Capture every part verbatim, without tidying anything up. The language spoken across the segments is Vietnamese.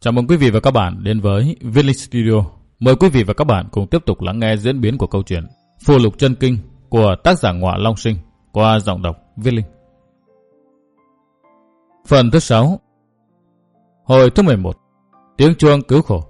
Chào mừng quý vị và các bạn đến với Viết Linh Studio. Mời quý vị và các bạn cùng tiếp tục lắng nghe diễn biến của câu chuyện Phù Lục Chân Kinh của tác giả Ngọa Long Sinh qua giọng đọc Viết Linh. Phần thứ sáu. Hồi thứ mười một. Tiếng chuông cứu khổ.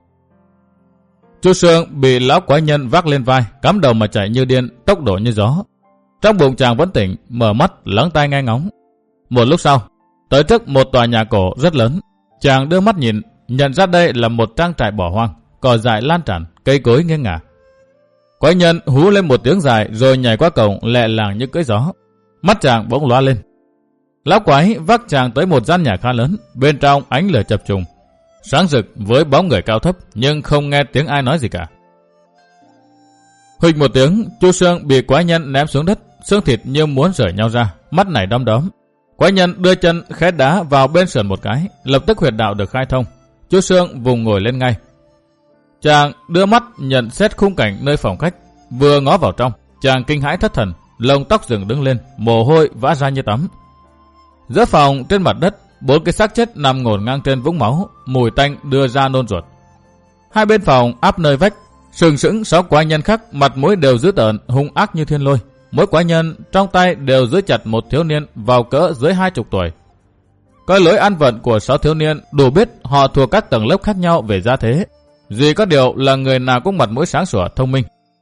Chu Sương bị lão quái nhân vác lên vai, cắm đầu mà chạy như điên, tốc độ như gió. Trong bụng chàng vẫn tỉnh, mở mắt lắng tai nghe ngóng. Một lúc sau, tới trước một tòa nhà cổ rất lớn. Chàng đưa mắt nhìn, nhận ra đây là một trang trại bỏ hoang, cỏ dại lan tràn, cây cối nghiêng ngả. Quái nhân hú lên một tiếng dài rồi nhảy qua cổng lẹ làng như cưỡi gió. Mắt chàng bỗng lóa lên. Lão quái vác chàng tới một gian nhà khá lớn, bên trong ánh lửa chập trùng, sáng rực với bóng người cao thấp, nhưng không nghe tiếng ai nói gì cả. Huỵch một tiếng, Chu Sương bị quái nhân ném xuống đất, xương thịt như muốn rời nhau ra, mắt này đom đóm. Quái nhân đưa chân khẽ đá vào bên sườn một cái, lập tức huyệt đạo được khai thông. Chu Sương vùng ngồi lên ngay. Chàng đưa mắt nhận xét khung cảnh nơi phòng khách, vừa ngó vào trong, chàng kinh hãi thất thần, lông tóc dựng đứng lên, mồ hôi vã ra như tắm. Giữa phòng trên mặt đất, bốn cái xác chết nằm ngổn ngang trên vũng máu, mùi tanh đưa ra nôn ruột. Hai bên phòng áp nơi vách, sừng sững sáu quái nhân khác, mặt mũi đều dữ tợn, hung ác như thiên lôi. Mỗi quái nhân trong tay đều giữ chặt một thiếu niên vào cỡ dưới hai chục tuổi. Coi lối ăn vận của sáu thiếu niên đủ biết họ thuộc các tầng lớp khác nhau về gia thế. Duy có điều là người nào cũng mặt mũi sáng sủa thông minh.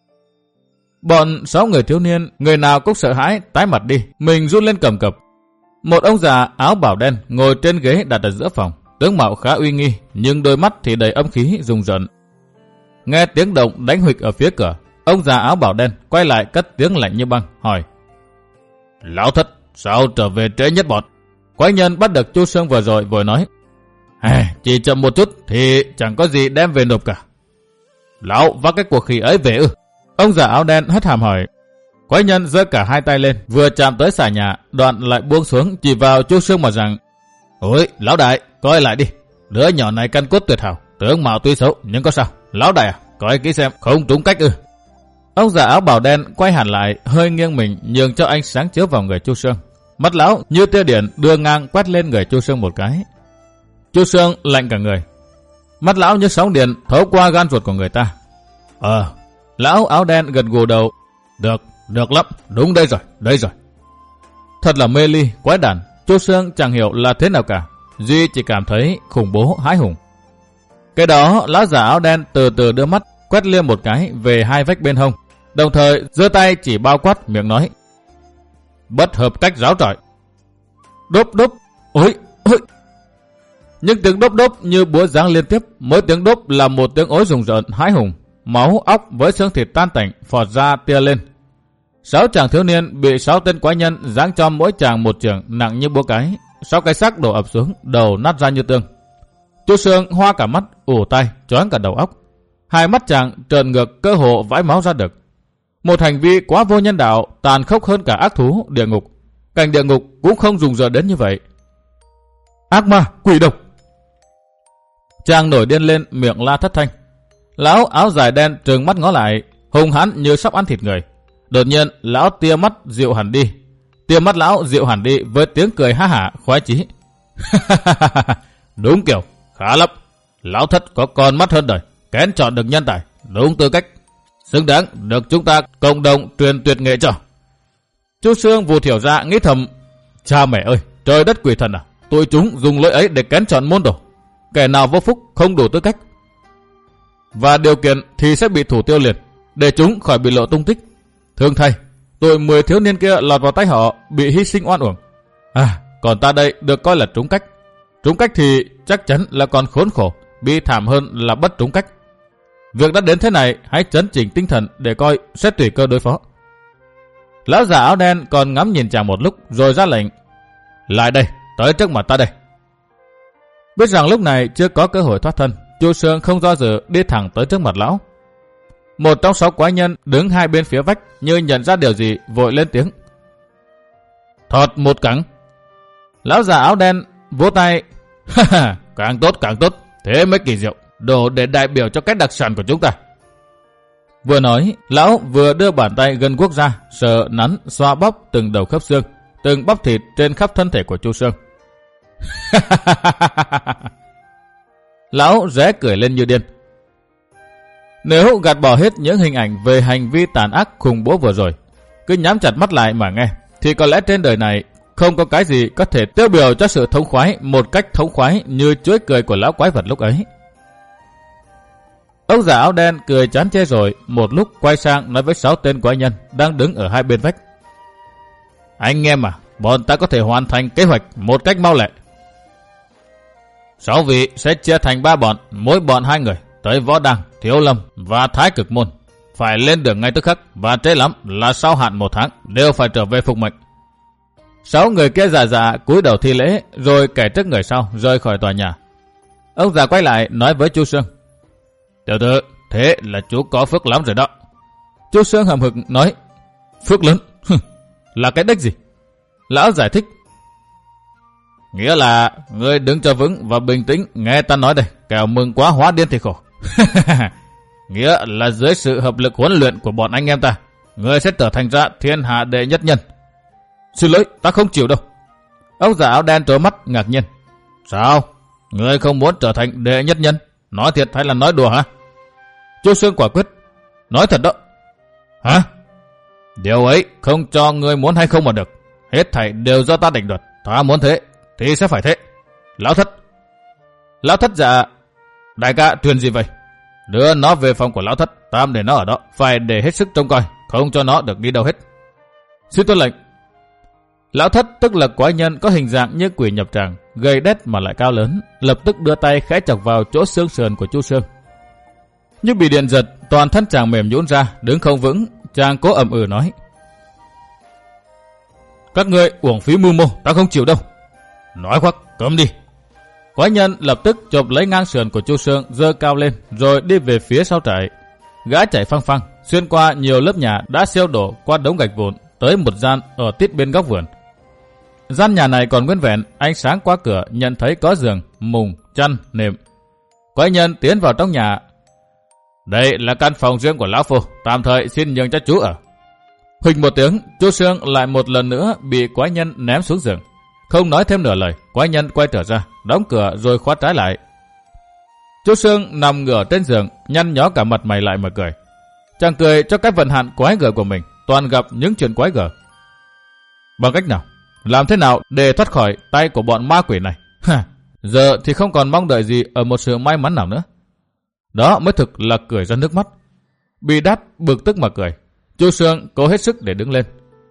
Bọn sáu người thiếu niên, người nào cũng sợ hãi tái mặt đi, mình run lên cầm cập. Một ông già áo bảo đen ngồi trên ghế đặt ở giữa phòng, tướng mạo khá uy nghi, nhưng đôi mắt thì đầy âm khí rùng rợn. Nghe tiếng động đánh huỵch ở phía cửa, ông già áo bảo đen quay lại cất tiếng lạnh như băng, hỏi: Lão thất, sao trở về trễ nhất bọn? Quái nhân bắt được Chu Sương vừa rồi vội nói: À, chỉ chậm một chút thì chẳng có gì đem về nộp cả. Lão vác cái cuộc khỉ ấy về ư? Ông già áo đen hất hàm hỏi. Quái nhân giơ cả hai tay lên, vừa chạm tới xà nhà, đoạn lại buông xuống chỉ vào Chu Sương mà rằng: Ôi, lão đại, coi lại đi, đứa nhỏ này căn cốt tuyệt hảo, tướng mạo tuy xấu nhưng có sao? Lão đại à, coi kỹ xem, không trúng cách ư? Ông già áo bảo đen quay hẳn lại, hơi nghiêng mình nhường cho ánh sáng chiếu vào người Chu Sương. Mắt lão như tia điện đưa ngang quét lên người Chu Sương một cái. Chu Sương lạnh cả người. Mắt lão như sóng điện thấu qua gan ruột của người ta. Ờ, lão áo đen gật gù đầu. Được, được lắm, đúng đây rồi, đây rồi. Thật là mê ly, quái đản. Chu Sương chẳng hiểu là thế nào cả, duy chỉ cảm thấy khủng bố hãi hùng. Cái đó lão già áo đen từ từ đưa mắt quét liếc một cái về hai vách bên hông, đồng thời giơ tay chỉ bao quát miệng nói: Bất hợp cách ráo trọi. Đốp đốp, ôi, ôi. Những tiếng đốp đốp như búa giáng liên tiếp, mỗi tiếng đốp là một tiếng ối rùng rợn hãi hùng, máu óc với xương thịt tan tành phọt ra tia lên. Sáu chàng thiếu niên bị sáu tên quái nhân giáng cho mỗi chàng một chưởng nặng như búa cái, sáu cái xác đổ ập xuống, đầu nát ra như tương. Chu Sương hoa cả mắt, ù tai, choáng cả đầu óc. Hai mắt chàng trợn ngược, cơ hồ vãi máu ra được. Một hành vi quá vô nhân đạo, tàn khốc hơn cả ác thú địa ngục. Cảnh địa ngục cũng không rùng rợn đến như vậy. Ác ma, quỷ độc. Chàng nổi điên lên, miệng la thất thanh. Lão áo dài đen trừng mắt ngó lại, hung hãn như sắp ăn thịt người. Đột nhiên lão tia mắt dịu hẳn đi. Tia mắt lão dịu hẳn đi với tiếng cười ha hả khoái chí. Đúng kiểu, khá lắm. Lão thất có con mắt hơn đời, kén chọn được nhân tài, đúng tư cách, xứng đáng được chúng ta cộng đồng truyền tuyệt nghệ cho. Chu Sương vụt hiểu ra, nghĩ thầm: Cha mẹ ơi, trời đất quỷ thần à, tụi chúng dùng lỗi ấy để kén chọn môn đồ. Kẻ nào vô phúc không đủ tư cách và điều kiện thì sẽ bị thủ tiêu liệt, để chúng khỏi bị lộ tung tích. Thương thay, tụi mười thiếu niên kia lọt vào tay họ, bị hy sinh oan uổng. À, còn ta đây được coi là trúng cách. Trúng cách thì chắc chắn là còn khốn khổ, bi thảm hơn là bất trúng cách. Việc đã đến thế này, hãy chấn chỉnh tinh thần để coi sẽ tùy cơ đối phó. Lão già áo đen còn ngắm nhìn chàng một lúc rồi ra lệnh: Lại đây, tới trước mặt ta đây. Biết rằng lúc này chưa có cơ hội thoát thân, Chu Sương không do dự đi thẳng tới trước mặt lão. Một trong sáu quái nhân đứng hai bên phía vách như nhận ra điều gì, vội lên tiếng: Thọt một cẳng. Lão già áo đen vỗ tay: Càng tốt càng tốt, thế mới kỳ diệu, đồ để đại biểu cho cái đặc sản của chúng ta. Vừa nói, lão vừa đưa bàn tay gân guốc ra, sờ nắn xoa bóp từng đầu khớp xương, từng bắp thịt trên khắp thân thể của Chu Sương. Lão ré cười lên như điên. Nếu gạt bỏ hết những hình ảnh về hành vi tàn ác khủng bố vừa rồi, cứ nhắm chặt mắt lại mà nghe, thì có lẽ trên đời này không có cái gì có thể tiêu biểu cho sự thống khoái một cách thống khoái như chuỗi cười của lão quái vật lúc ấy. Ông già áo đen cười chán chê rồi, một lúc quay sang nói với sáu tên quái nhân đang đứng ở hai bên vách. Anh em à, bọn ta có thể hoàn thành kế hoạch một cách mau lẹ. Sáu vị sẽ chia thành ba bọn, mỗi bọn hai người, tới Võ Đăng, Thiếu Lâm và Thái Cực Môn. Phải lên đường ngay tức khắc và trễ lắm là sau hạn một tháng đều phải trở về phục mệnh. Sáu người kia già già cúi đầu thi lễ rồi kẻ trước người sau rời khỏi tòa nhà. Ông già quay lại nói với Chu Sương. Tiểu tử, thế là chú có phước lắm rồi đó. Chu Sương hậm hực nói. Phước lớn? Là cái đếch gì? Lão giải thích. Nghĩa là ngươi đứng cho vững và bình tĩnh nghe ta nói đây, kẻo mừng quá hóa điên thì khổ. Nghĩa là dưới sự hợp lực huấn luyện của bọn anh em ta, ngươi sẽ trở thành ra thiên hạ đệ nhất nhân. Xin lỗi, ta không chịu đâu. Ông già áo đen trố mắt ngạc nhiên. Sao? Ngươi không muốn trở thành đệ nhất nhân? Nói thiệt hay là nói đùa hả? Chu Sương quả quyết. Nói thật đó. Hả? Điều ấy không cho ngươi muốn hay không mà được. Hết thảy đều do ta định đoạt. Ta muốn thế thì sẽ phải thế. Lão Thất. Lão Thất dạ. Đại ca truyền gì vậy? Đưa nó về phòng của Lão Thất. Tam để nó ở đó. Phải để hết sức trông coi. Không cho nó được đi đâu hết. Xin tuân lệnh. Lão Thất tức là quái nhân có hình dạng như quỷ nhập tràng, gầy đét mà lại cao lớn, lập tức đưa tay khẽ chọc vào chỗ xương sườn của Chu Sương. Như bị điện giật, toàn thân chàng mềm nhũn ra, đứng không vững, chàng cố ậm ừ nói. Các ngươi uổng phí mưu mô, ta không chịu đâu. Nói khoác, cấm đi. Quái nhân lập tức chộp lấy ngang sườn của Chu Sương, giơ cao lên, rồi đi về phía sau trại. Gã chạy phăng phăng, xuyên qua nhiều lớp nhà đã siêu đổ qua đống gạch vụn, tới một gian ở tít bên góc vườn. Gian nhà này còn nguyên vẹn, ánh sáng qua cửa nhận thấy có giường, mùng, chăn, nệm. Quái nhân tiến vào trong nhà. Đây là căn phòng riêng của lão phu, tạm thời xin nhường cho chú ở. Huỳnh một tiếng, Chu Sương lại một lần nữa bị quái nhân ném xuống giường. Không nói thêm nửa lời, quái nhân quay trở ra, đóng cửa rồi khóa trái lại. Chu Sương nằm ngửa trên giường, nhăn nhó cả mặt mày lại mà cười. Chàng cười cho cái vận hạn quái gở của mình, toàn gặp những chuyện quái gở. Bằng cách nào? Làm thế nào để thoát khỏi tay của bọn ma quỷ này? Giờ thì không còn mong đợi gì ở một sự may mắn nào nữa. Đó mới thực là cười ra nước mắt. Bị đát bực tức mà cười. Chu Sương cố hết sức để đứng lên.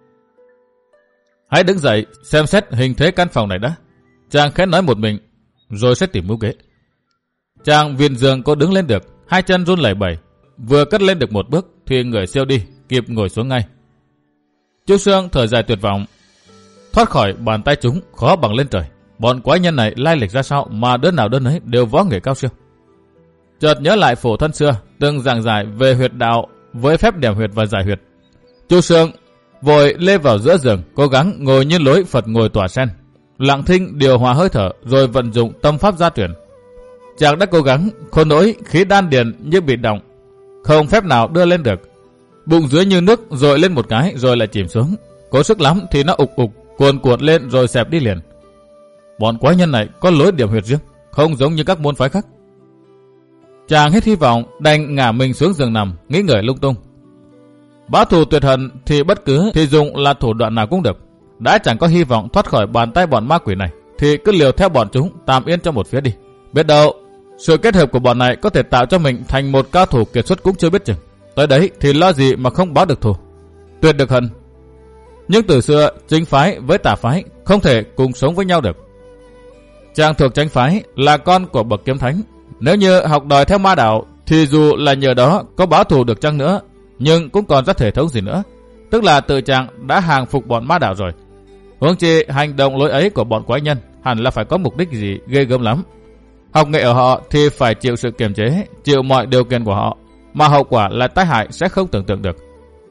Hãy đứng dậy xem xét hình thế căn phòng này đã. Chàng khẽ nói một mình, rồi sẽ tìm mưu kế. Chàng viện giường cố đứng lên được, hai chân run lẩy bẩy. Vừa cất lên được một bước thì người siêu đi, kịp ngồi xuống ngay. Chu Sương thở dài tuyệt vọng. Thoát khỏi bàn tay chúng khó bằng lên trời. Bọn quái nhân này lai lịch ra sao mà đứa nào đứa nấy đều võ nghệ cao siêu. Chợt nhớ lại phổ thân xưa từng giảng giải về huyệt đạo với phép điểm huyệt và giải huyệt. Chu Sương vội lê vào giữa giường, cố gắng ngồi như lối Phật ngồi tỏa sen, lặng thinh điều hòa hơi thở rồi vận dụng tâm pháp gia truyền. Chàng đã cố gắng khôn nỗi khí đan điền như bị động, không phép nào đưa lên được. Bụng dưới như nước dội lên một cái rồi lại chìm xuống. Cố sức lắm thì nó ục ục cuồn cuộn lên rồi xẹp đi liền. Bọn quái nhân này có lối điểm huyệt riêng, không giống như các môn phái khác. Chàng hết hy vọng, đành ngả mình xuống giường nằm, nghĩ ngợi lung tung. Báo thù tuyệt hận thì bất cứ thì dùng là thủ đoạn nào cũng được. Đã chẳng có hy vọng thoát khỏi bàn tay bọn ma quỷ này, thì cứ liều theo bọn chúng tạm yên cho một phía đi. Biết đâu sự kết hợp của bọn này có thể tạo cho mình thành một cao thủ kiệt xuất cũng chưa biết chừng. Tới đấy thì lo gì mà không báo được thù, tuyệt được hận. Nhưng từ xưa chính phái với tà phái không thể cùng sống với nhau được. Chàng thuộc chánh phái là con của bậc kiếm thánh. Nếu như học đòi theo ma đạo thì dù là nhờ đó có báo thù được chăng nữa, nhưng cũng còn rất thể thống gì nữa. Tức là tự chàng đã hàng phục bọn ma đạo rồi. Huống chi hành động lối ấy của bọn quái nhân hẳn là phải có mục đích gì ghê gớm lắm. Học nghệ ở họ thì phải chịu sự kiềm chế, chịu mọi điều kiện của họ, mà hậu quả là tai hại sẽ không tưởng tượng được.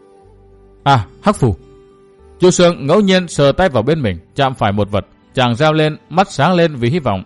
À, hắc phù. Chu Sương ngẫu nhiên sờ tay vào bên mình, chạm phải một vật, chàng reo lên, mắt sáng lên vì hy vọng.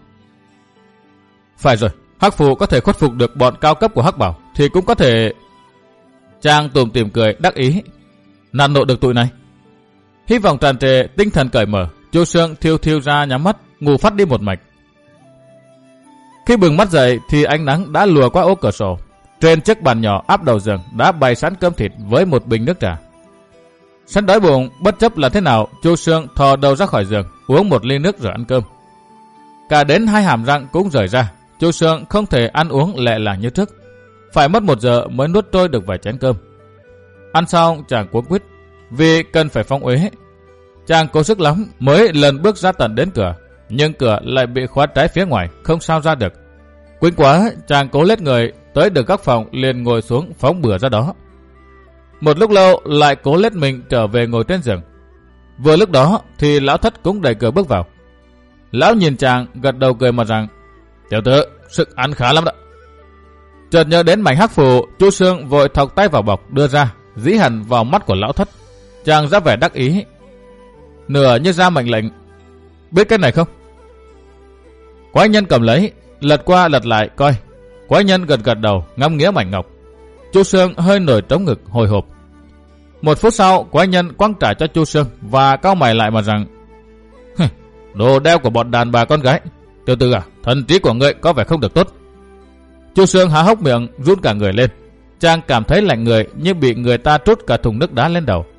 Phải rồi, hắc phù có thể khuất phục được bọn cao cấp của hắc bảo, thì cũng có thể. Chàng tủm tỉm cười đắc ý, nạn nộ được tụi này. Hy vọng tràn trề, tinh thần cởi mở, Chu Sương thiêu thiêu ra nhắm mắt, ngủ phát đi một mạch. Khi bừng mắt dậy thì ánh nắng đã lùa qua ô cửa sổ. Trên chiếc bàn nhỏ áp đầu giường đã bày sẵn cơm thịt với một bình nước trà. Sẵn đói bụng, bất chấp là thế nào, Chu Sương thò đầu ra khỏi giường, uống một ly nước rồi ăn cơm. Cả đến hai hàm răng cũng rời ra, Chu Sương không thể ăn uống lẹ làng như trước. Phải mất một giờ mới nuốt trôi được vài chén cơm. Ăn xong chàng cuống quýt, vì cần phải phong uế. Chàng cố sức lắm mới lần bước ra tận đến cửa, nhưng cửa lại bị khóa trái phía ngoài, không sao ra được. Quýnh quá, chàng cố lết người tới được góc phòng liền ngồi xuống phóng bừa ra đó. Một lúc lâu lại cố lết mình trở về ngồi trên giường. Vừa lúc đó thì lão Thất cũng đẩy cửa bước vào. Lão nhìn chàng gật đầu cười mà rằng: "Tiểu tử, sức ăn khá lắm đó." Chợt nhớ đến mảnh hắc phù, Chu Sương vội thọc tay vào bọc đưa ra, dí hẳn vào mắt của lão Thất. Chàng ra vẻ đắc ý, nửa như ra mệnh lệnh: "Biết cái này không?" Quái nhân cầm lấy, lật qua lật lại coi. Quái nhân gật gật đầu, ngắm nghía mảnh ngọc. Chu Sương hơi nổi trống ngực hồi hộp. Một phút sau, quái nhân quăng trả cho Chu Sương và cau mày lại mà rằng: "Đồ đeo của bọn đàn bà con gái. Tiểu tử à, thần trí của ngươi có vẻ không được tốt." Chu Sương há hốc miệng, run cả người lên. Chàng cảm thấy lạnh người như bị người ta trút cả thùng nước đá lên đầu.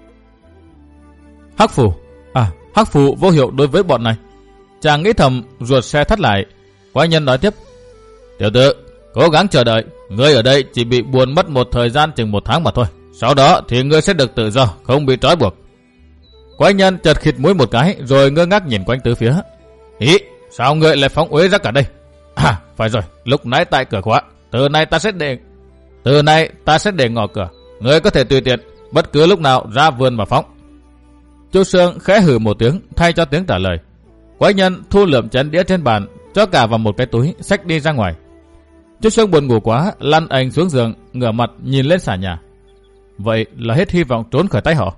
Hắc phù, à, hắc phù vô hiệu đối với bọn này. Chàng nghĩ thầm, ruột xe thắt lại. Quái nhân nói tiếp: "Tiểu tử, cố gắng chờ đợi. Ngươi ở đây chỉ bị buồn mất một thời gian chừng một tháng mà thôi. Sau đó thì ngươi sẽ được tự do, không bị trói buộc." Quái nhân chợt khịt mũi một cái rồi ngơ ngác nhìn quanh tứ phía. "Ý, sao ngươi lại phóng uế ra cả đây? À, phải rồi, lúc nãy tại cửa khóa. Từ nay ta sẽ để Từ nay ta sẽ để ngỏ cửa. Ngươi có thể tùy tiện bất cứ lúc nào ra vườn mà phóng." Chu Sương khẽ hừ một tiếng thay cho tiếng trả lời. Quái nhân thu lượm chén đĩa trên bàn, cho cả vào một cái túi, xách đi ra ngoài. Chu Sương buồn ngủ quá, lăn ảnh xuống giường, ngửa mặt nhìn lên xà nhà. Vậy là hết hy vọng trốn khỏi tay họ.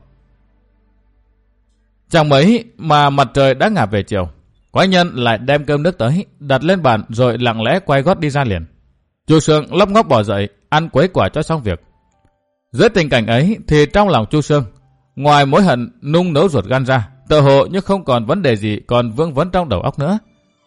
Chẳng mấy mà mặt trời đã ngả về chiều. Quái nhân lại đem cơm nước tới, đặt lên bàn rồi lặng lẽ quay gót đi ra liền. Chu Sương lóc ngóc bò dậy, ăn quấy quả cho xong việc. Dưới tình cảnh ấy thì trong lòng Chu Sương, ngoài mối hận nung nấu ruột gan ra, tựa hồ như không còn vấn đề gì còn vương vấn trong đầu óc nữa.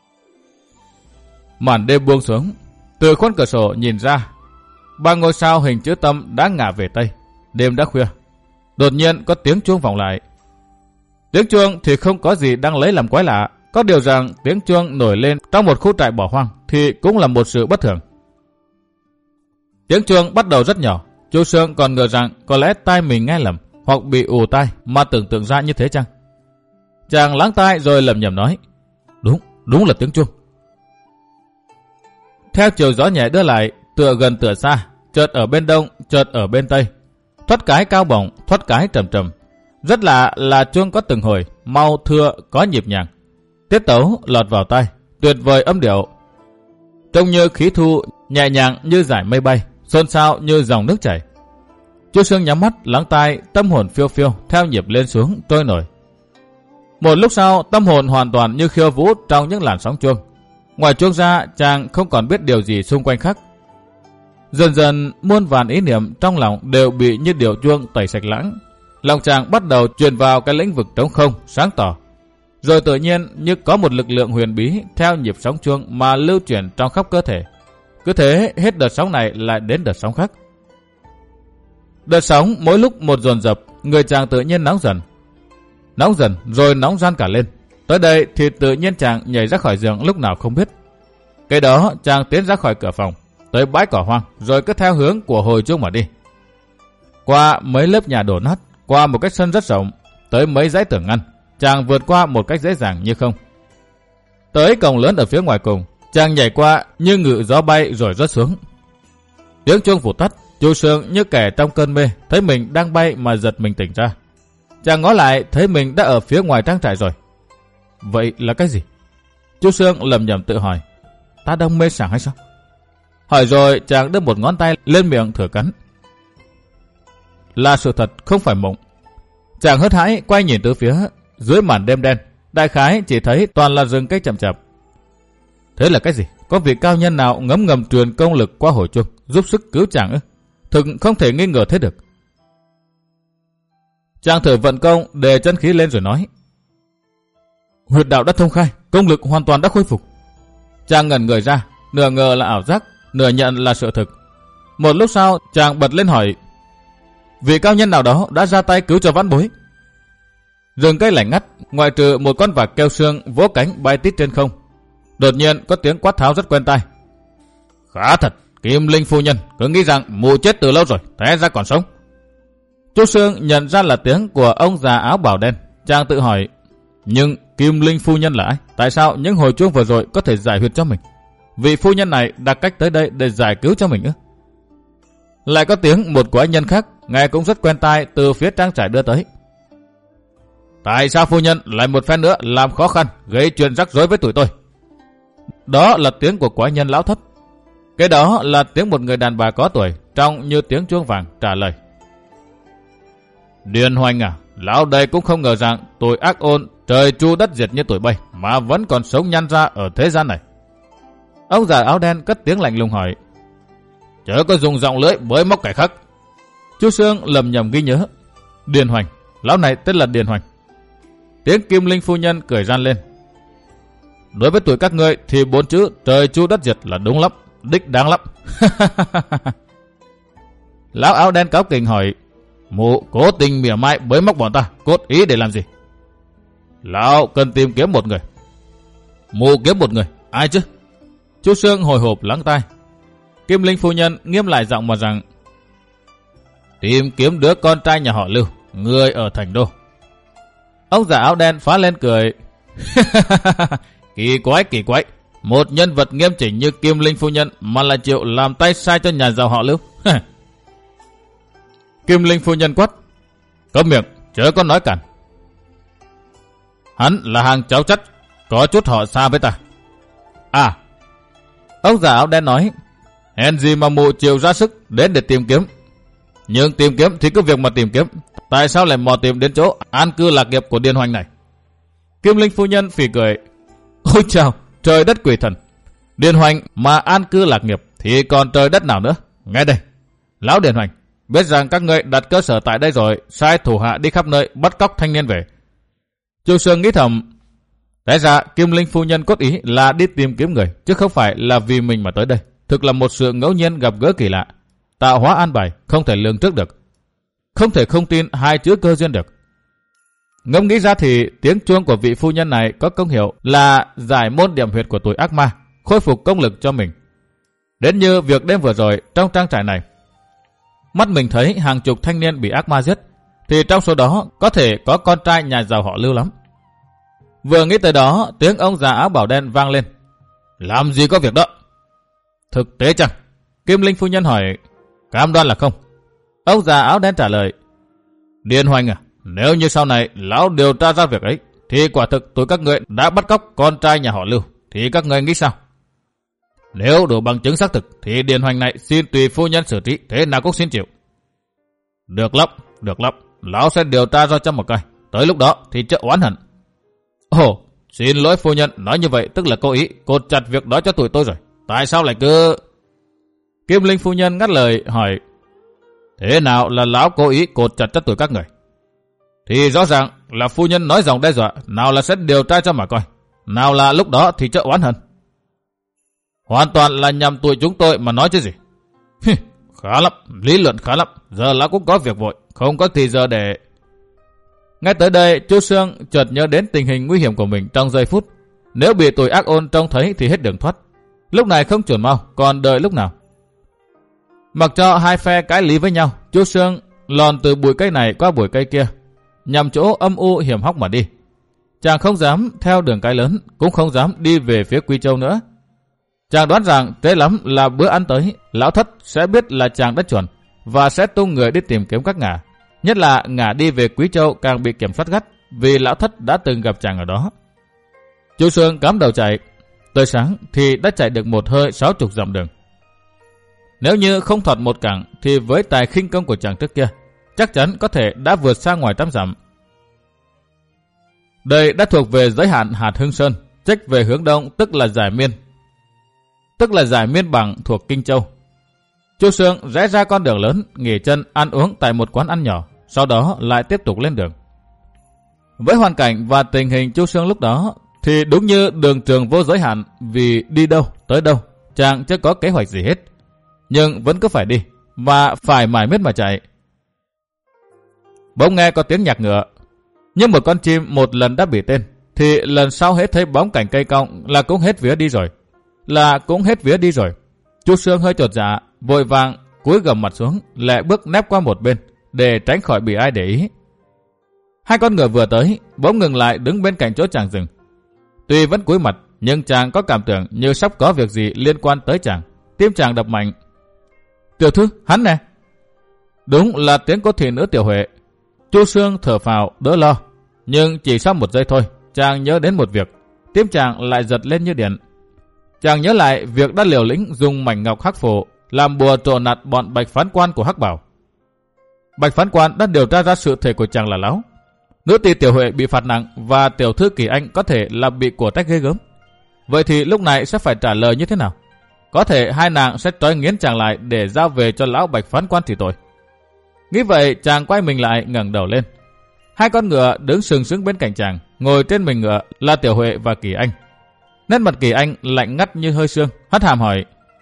Màn đêm buông xuống, từ khuôn cửa sổ nhìn ra, ba ngôi sao hình chữ tâm đã ngả về tây. Đêm đã khuya, đột nhiên có tiếng chuông vọng lại. Tiếng chuông thì không có gì đang lấy làm quái lạ, có điều rằng tiếng chuông nổi lên trong một khu trại bỏ hoang thì cũng là một sự bất thường. Tiếng chuông bắt đầu rất nhỏ, Chu Sương còn ngờ rằng có lẽ tai mình nghe lầm hoặc bị ù tai mà tưởng tượng ra như thế chăng. Chàng lắng tai rồi lẩm nhẩm nói: Đúng, đúng là tiếng chuông. Theo chiều gió nhẹ đưa lại, tựa gần tựa xa, chợt ở bên đông, chợt ở bên tây, thoát cái cao bổng, thoát cái trầm trầm. Rất lạ là chuông có từng hồi, mau thưa có nhịp nhàng, tiết tấu lọt vào tai, tuyệt vời âm điệu, trông như khí thu, nhẹ nhàng như dải mây bay, xôn xao như dòng nước chảy. Chu Sương nhắm mắt lắng tai, tâm hồn phiêu phiêu theo nhịp lên xuống trôi nổi. Một lúc sau, tâm hồn hoàn toàn như khiêu vũ trong những làn sóng chuông. Ngoài chuông ra, chàng không còn biết điều gì xung quanh khác. Dần dần, muôn vàn ý niệm trong lòng đều bị như điệu chuông tẩy sạch lãng. Lòng chàng bắt đầu truyền vào cái lĩnh vực trống không, sáng tỏ. Rồi tự nhiên như có một lực lượng huyền bí theo nhịp sóng chuông mà lưu chuyển trong khắp cơ thể. Cứ thế, hết đợt sóng này lại đến đợt sóng khác. Đợt sóng mỗi lúc một dồn dập, người chàng tự nhiên nóng dần. Nóng dần rồi nóng gian cả lên. Tới đây thì tự nhiên chàng nhảy ra khỏi giường lúc nào không biết. Cái đó chàng tiến ra khỏi cửa phòng, tới bãi cỏ hoang, rồi cứ theo hướng của hồi chuông mà đi. Qua mấy lớp nhà đổ nát, qua một cái sân rất rộng, tới mấy dãy tường ngăn, chàng vượt qua một cách dễ dàng như không. Tới cổng lớn ở phía ngoài cùng, chàng nhảy qua như ngự gió bay rồi rớt xuống. Tiếng chuông vụt tắt, Chu Sương như kẻ trong cơn mê, thấy mình đang bay mà giật mình tỉnh ra. Chàng ngó lại thấy mình đã ở phía ngoài trang trại rồi. Vậy là cái gì? Chu Sương lầm nhầm tự hỏi. Ta đang mê sảng hay sao? Hỏi rồi chàng đưa một ngón tay lên miệng thử cắn. Là sự thật, không phải mộng. Chàng hớt hãi quay nhìn từ phía, dưới màn đêm đen, đại khái chỉ thấy toàn là rừng cây chậm chạp. Thế là cái gì? Có vị cao nhân nào ngấm ngầm truyền công lực qua hồi chuông, giúp sức cứu chàng ư? Thực không thể nghi ngờ thế được. Chàng thử vận công để chân khí lên rồi nói. Huyệt đạo đã thông khai, công lực hoàn toàn đã khôi phục. Chàng ngẩn người ra, nửa ngờ là ảo giác, nửa nhận là sự thực. Một lúc sau, chàng bật lên hỏi: vị cao nhân nào đó đã ra tay cứu cho vãn bối? Rừng cây lạnh ngắt, ngoại trừ một con vạc kêu xương vỗ cánh bay tít trên không. Đột nhiên có tiếng quát tháo rất quen tai: khá thật, Kim Linh phu nhân cứ nghĩ rằng mụ chết từ lâu rồi, té ra còn sống. Chú Sương nhận ra là tiếng của ông già áo bào đen. Chàng tự hỏi: nhưng Kim Linh phu nhân là ai? Tại sao những hồi chuông vừa rồi có thể giải huyệt cho mình? Vị phu nhân này đặt cách tới đây để giải cứu cho mình ư? Lại có tiếng một quái nhân khác, nghe cũng rất quen tai, từ phía trang trại đưa tới. Tại sao phu nhân lại một phen nữa làm khó khăn, gây chuyện rắc rối với tụi tôi? Đó là tiếng của quái nhân lão thất. Cái đó là tiếng một người đàn bà có tuổi, trông như tiếng chuông vàng trả lời: Điền Hoành à, lão đây cũng không ngờ rằng tuổi ác ôn, trời chu đất diệt như tuổi bay mà vẫn còn sống nhăn ra ở thế gian này. Ông già áo đen cất tiếng lạnh lùng hỏi: chớ có dùng giọng lưỡi bới móc kẻ khác. Chú Sương lầm nhầm ghi nhớ: Điền Hoành, lão này tên là Điền Hoành. Tiếng Kim Linh phu nhân cười gian lên: đối với tuổi các ngươi thì bốn chữ trời chu đất diệt là đúng lắm, đích đáng lắm. Lão áo đen cáo kỉnh hỏi: mụ cố tình mỉa mai bới móc bọn ta, cốt ý để làm gì? Lão cần tìm kiếm một người. Mụ kiếm một người, ai chứ? Chú Sương hồi hộp lắng tai. Kim Linh phu nhân nghiêm lại giọng mà rằng: tìm kiếm đứa con trai nhà họ Lưu, người ở thành đô. Ông già áo đen phá lên cười: kỳ quái kỳ quái, một nhân vật nghiêm chỉnh như Kim Linh phu nhân mà lại chịu làm tay sai cho nhà giàu họ Lưu. Kim Linh phu nhân quát: câm miệng, chớ có nói cản. Hắn là hàng cháu chắt, có chút họ xa với ta. À, ông già áo đen nói: hèn gì mà mụ chịu ra sức đến để tìm kiếm. Nhưng tìm kiếm thì cứ việc mà tìm kiếm, tại sao lại mò tìm đến chỗ an cư lạc nghiệp của Điền Hoành này? Kim Linh phu nhân phì cười: ôi chào, trời đất quỷ thần, Điền Hoành mà an cư lạc nghiệp thì còn trời đất nào nữa. Nghe đây, lão Điền Hoành, biết rằng các ngươi đặt cơ sở tại đây rồi, sai thủ hạ đi khắp nơi bắt cóc thanh niên về. Chu Sương nghĩ thầm: té ra Kim Linh phu nhân cốt ý là đi tìm kiếm người, chứ không phải là vì mình mà tới đây. Thực là một sự ngẫu nhiên gặp gỡ kỳ lạ, tạo hóa an bài, không thể lường trước được. Không thể không tin hai chữ cơ duyên được. Ngẫm nghĩ ra thì tiếng chuông của vị phu nhân này có công hiệu là giải môn điểm huyệt của tuổi ác ma, khôi phục công lực cho mình. Đến như việc đêm vừa rồi trong trang trại này, mắt mình thấy hàng chục thanh niên bị ác ma giết, thì trong số đó có thể có con trai nhà giàu họ Lưu lắm. Vừa nghĩ tới đó, tiếng ông già áo bảo đen vang lên: làm gì có việc đó. Thực tế chăng? Kim Linh phu nhân hỏi. Cam đoan là không. Ông già áo đen trả lời: Điền Hoành à, nếu như sau này lão điều tra ra việc ấy, thì quả thực tụi các người đã bắt cóc con trai nhà họ Lưu, thì các người nghĩ sao? Nếu đủ bằng chứng xác thực, thì Điền Hoành này xin tùy phu nhân xử trí, thế nào cũng xin chịu. Được lắm, được lắm, lão sẽ điều tra ra cho một coi, tới lúc đó thì chớ oán hận. Ồ, xin lỗi phu nhân, nói như vậy tức là cố ý cột chặt việc đó cho tụi tôi rồi. Tại sao lại cứ... Kim Linh phu nhân ngắt lời hỏi: thế nào là lão cố ý cột chặt cho tụi các người? Thì rõ ràng là phu nhân nói dòng đe dọa, nào là sẽ điều tra cho mà coi, nào là lúc đó thì chớ oán hận. Hoàn toàn là nhằm tụi chúng tôi mà nói chứ gì. Khá lắm, lý luận khá lắm, giờ lão cũng có việc vội, không có thì giờ để... Ngay tới đây, chú Sương chợt nhớ đến tình hình nguy hiểm của mình trong giây phút. Nếu bị tuổi ác ôn trông thấy thì hết đường thoát. Lúc này không chuẩn mau, còn đợi lúc nào. Mặc cho hai phe cãi lý với nhau, chú Sương lòn từ bụi cây này qua bụi cây kia, nhằm chỗ âm u hiểm hóc mà đi. Chàng không dám theo đường cái lớn, cũng không dám đi về phía Quy Châu nữa. Chàng đoán rằng thế lắm là bữa ăn tới, lão thất sẽ biết là chàng đã chuẩn và sẽ tung người đi tìm kiếm các ngả. Nhất là ngả đi về Quý Châu càng bị kiểm soát gắt, vì lão thất đã từng gặp chàng ở đó. Chú Sương cắm đầu chạy, tới sáng thì đã chạy được một hơi sáu chục dặm đường. Nếu như không thọt một cẳng thì với tài khinh công của chàng trước kia, chắc chắn có thể đã vượt xa ngoài trăm dặm. Đây đã thuộc về giới hạn hạt Hưng Sơn, trách về hướng đông tức là giải miên, tức là giải miên bằng thuộc Kinh Châu. Chu Sương rẽ ra con đường lớn, nghỉ chân ăn uống tại một quán ăn nhỏ, sau đó lại tiếp tục lên đường. Với hoàn cảnh và tình hình Chu Sương lúc đó thì đúng như đường trường vô giới hạn, vì đi đâu tới đâu chàng chưa có kế hoạch gì hết, nhưng vẫn cứ phải đi, và phải mải miết mà chạy. Bỗng nghe có tiếng nhạc ngựa, nhưng một con chim một lần đã bị tên, thì lần sau hết thấy bóng cành cây cong là cũng hết vía đi rồi, là cũng hết vía đi rồi. Chu Xương hơi chột dạ, vội vàng cúi gầm mặt xuống, lẹ bước nép qua một bên để tránh khỏi bị ai để ý. Hai con ngựa vừa tới, bỗng ngừng lại đứng bên cạnh chỗ chàng dừng. Tuy vẫn cúi mặt, nhưng chàng có cảm tưởng như sắp có việc gì liên quan tới chàng. Tim chàng đập mạnh. Tiểu thư, hắn nè! Đúng là tiếng của thị nữ Tiểu Huệ. Chu Xương thở phào đỡ lo, nhưng chỉ sau một giây thôi, chàng nhớ đến một việc, tim chàng lại giật lên như điện. Chàng nhớ lại việc đã liều lĩnh dùng mảnh ngọc hắc phổ làm bùa trồ nạt bọn Bạch Phán Quan của Hắc Bảo. Bạch Phán Quan đã điều tra ra sự thể của chàng là láo. Nữ tỳ Tiểu Huệ bị phạt nặng và tiểu thư Kỳ Anh có thể là bị của trách ghê gớm. Vậy thì lúc này sẽ phải trả lời như thế nào? Có thể hai nàng sẽ trói nghiến chàng lại để giao về cho lão Bạch Phán Quan thì tội. Nghĩ vậy, chàng quay mình lại ngẩng đầu lên. Hai con ngựa đứng sừng sững bên cạnh chàng, ngồi trên mình ngựa là Tiểu Huệ và Kỳ Anh. Nét mặt Kỳ Anh lạnh ngắt như hơi sương, hất hàm hỏi: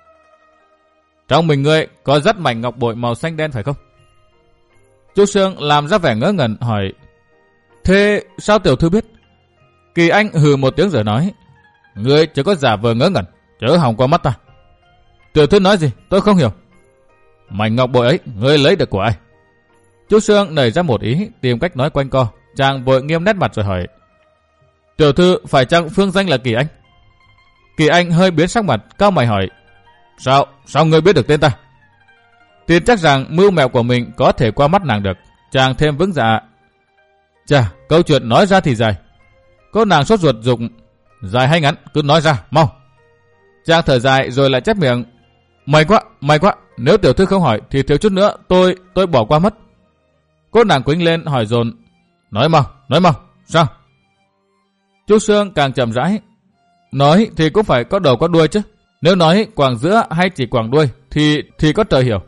Trong mình ngươi có dắt mảnh ngọc bội màu xanh đen phải không? Chu Xương làm ra vẻ ngớ ngẩn hỏi: Thế sao tiểu thư biết? Kỳ Anh hừ một tiếng rồi nói: Ngươi chỉ có giả vờ ngớ ngẩn, chớ hòng qua mắt ta. Tiểu thư nói gì? Tôi không hiểu. Mảnh ngọc bội ấy ngươi lấy được của ai? Chu Xương nảy ra một ý tìm cách nói quanh co. Chàng vội nghiêm nét mặt rồi hỏi: Tiểu thư phải chăng phương danh là Kỳ Anh? Kỳ Anh hơi biến sắc mặt, cau mày hỏi: Sao? Sao ngươi biết được tên ta? Tin chắc rằng mưu mẹo của mình có thể qua mắt nàng được. Chàng thêm vững dạ: Chà, câu chuyện nói ra thì dài. Cô nàng sốt ruột dục: Dài hay ngắn, cứ nói ra, mau. Chàng thở dài rồi lại chép miệng: May quá, may quá, nếu tiểu thư không hỏi thì thiếu chút nữa tôi, tôi bỏ qua mất. Cô nàng quýnh lên hỏi dồn: Nói mau, nói mau, sao? Chu Xương càng chậm rãi: Nói thì cũng phải có đầu có đuôi chứ. Nếu nói quàng giữa hay chỉ quàng đuôi thì thì có trời hiểu.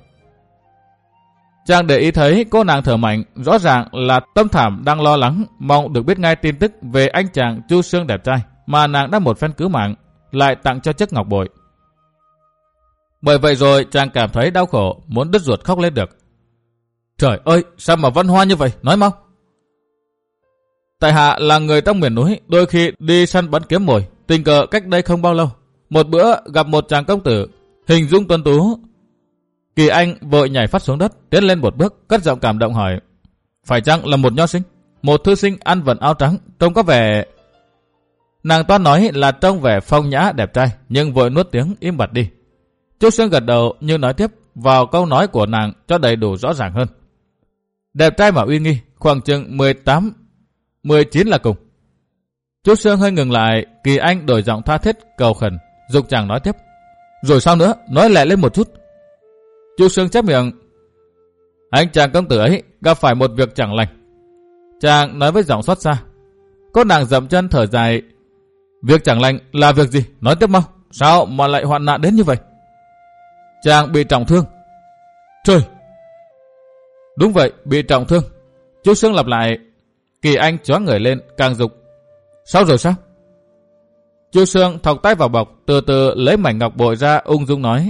Chàng để ý thấy cô nàng thở mạnh, rõ ràng là tâm thảm đang lo lắng, mong được biết ngay tin tức về anh chàng Chu Xương đẹp trai mà nàng đã một phen cứu mạng, lại tặng cho chiếc ngọc bội. Bởi vậy rồi chàng cảm thấy đau khổ, muốn đứt ruột khóc lên được. Trời ơi, sao mà văn hoa như vậy, nói mau. Tại hạ là người trong miền núi, đôi khi đi săn bắn kiếm mồi, tình cờ cách đây không bao lâu, một bữa gặp một chàng công tử, hình dung tuấn tú. Kỳ Anh vội nhảy phát xuống đất, tiến lên một bước, cất giọng cảm động hỏi: Phải chăng là một nho sinh, một thư sinh ăn vận áo trắng, trông có vẻ... Nàng toan nói là trông vẻ phong nhã đẹp trai, nhưng vội nuốt tiếng im bặt đi. Chu Xương gật đầu nhưng nói tiếp vào câu nói của nàng cho đầy đủ rõ ràng hơn: Đẹp trai mà uy nghi, khoảng chừng mười tám, mười chín là cùng. Chu Xương hơi ngừng lại, Kỳ Anh đổi giọng tha thiết cầu khẩn, dục chàng nói tiếp: Rồi sao nữa, nói lẹ lên một chút. Chu Xương chép miệng: Anh chàng công tử ấy gặp phải một việc chẳng lành. Chàng nói với giọng xót xa. Cô nàng dậm chân thở dài: Việc chẳng lành là việc gì? Nói tiếp mau. Sao mà lại hoạn nạn đến như vậy? Chàng bị trọng thương. Trời! Đúng vậy, bị trọng thương. Chu Xương lặp lại. Kỳ Anh choáng người lên, càng dục: Sao rồi sao? Chu Xương thọc tay vào bọc, từ từ lấy mảnh ngọc bội ra, ung dung nói: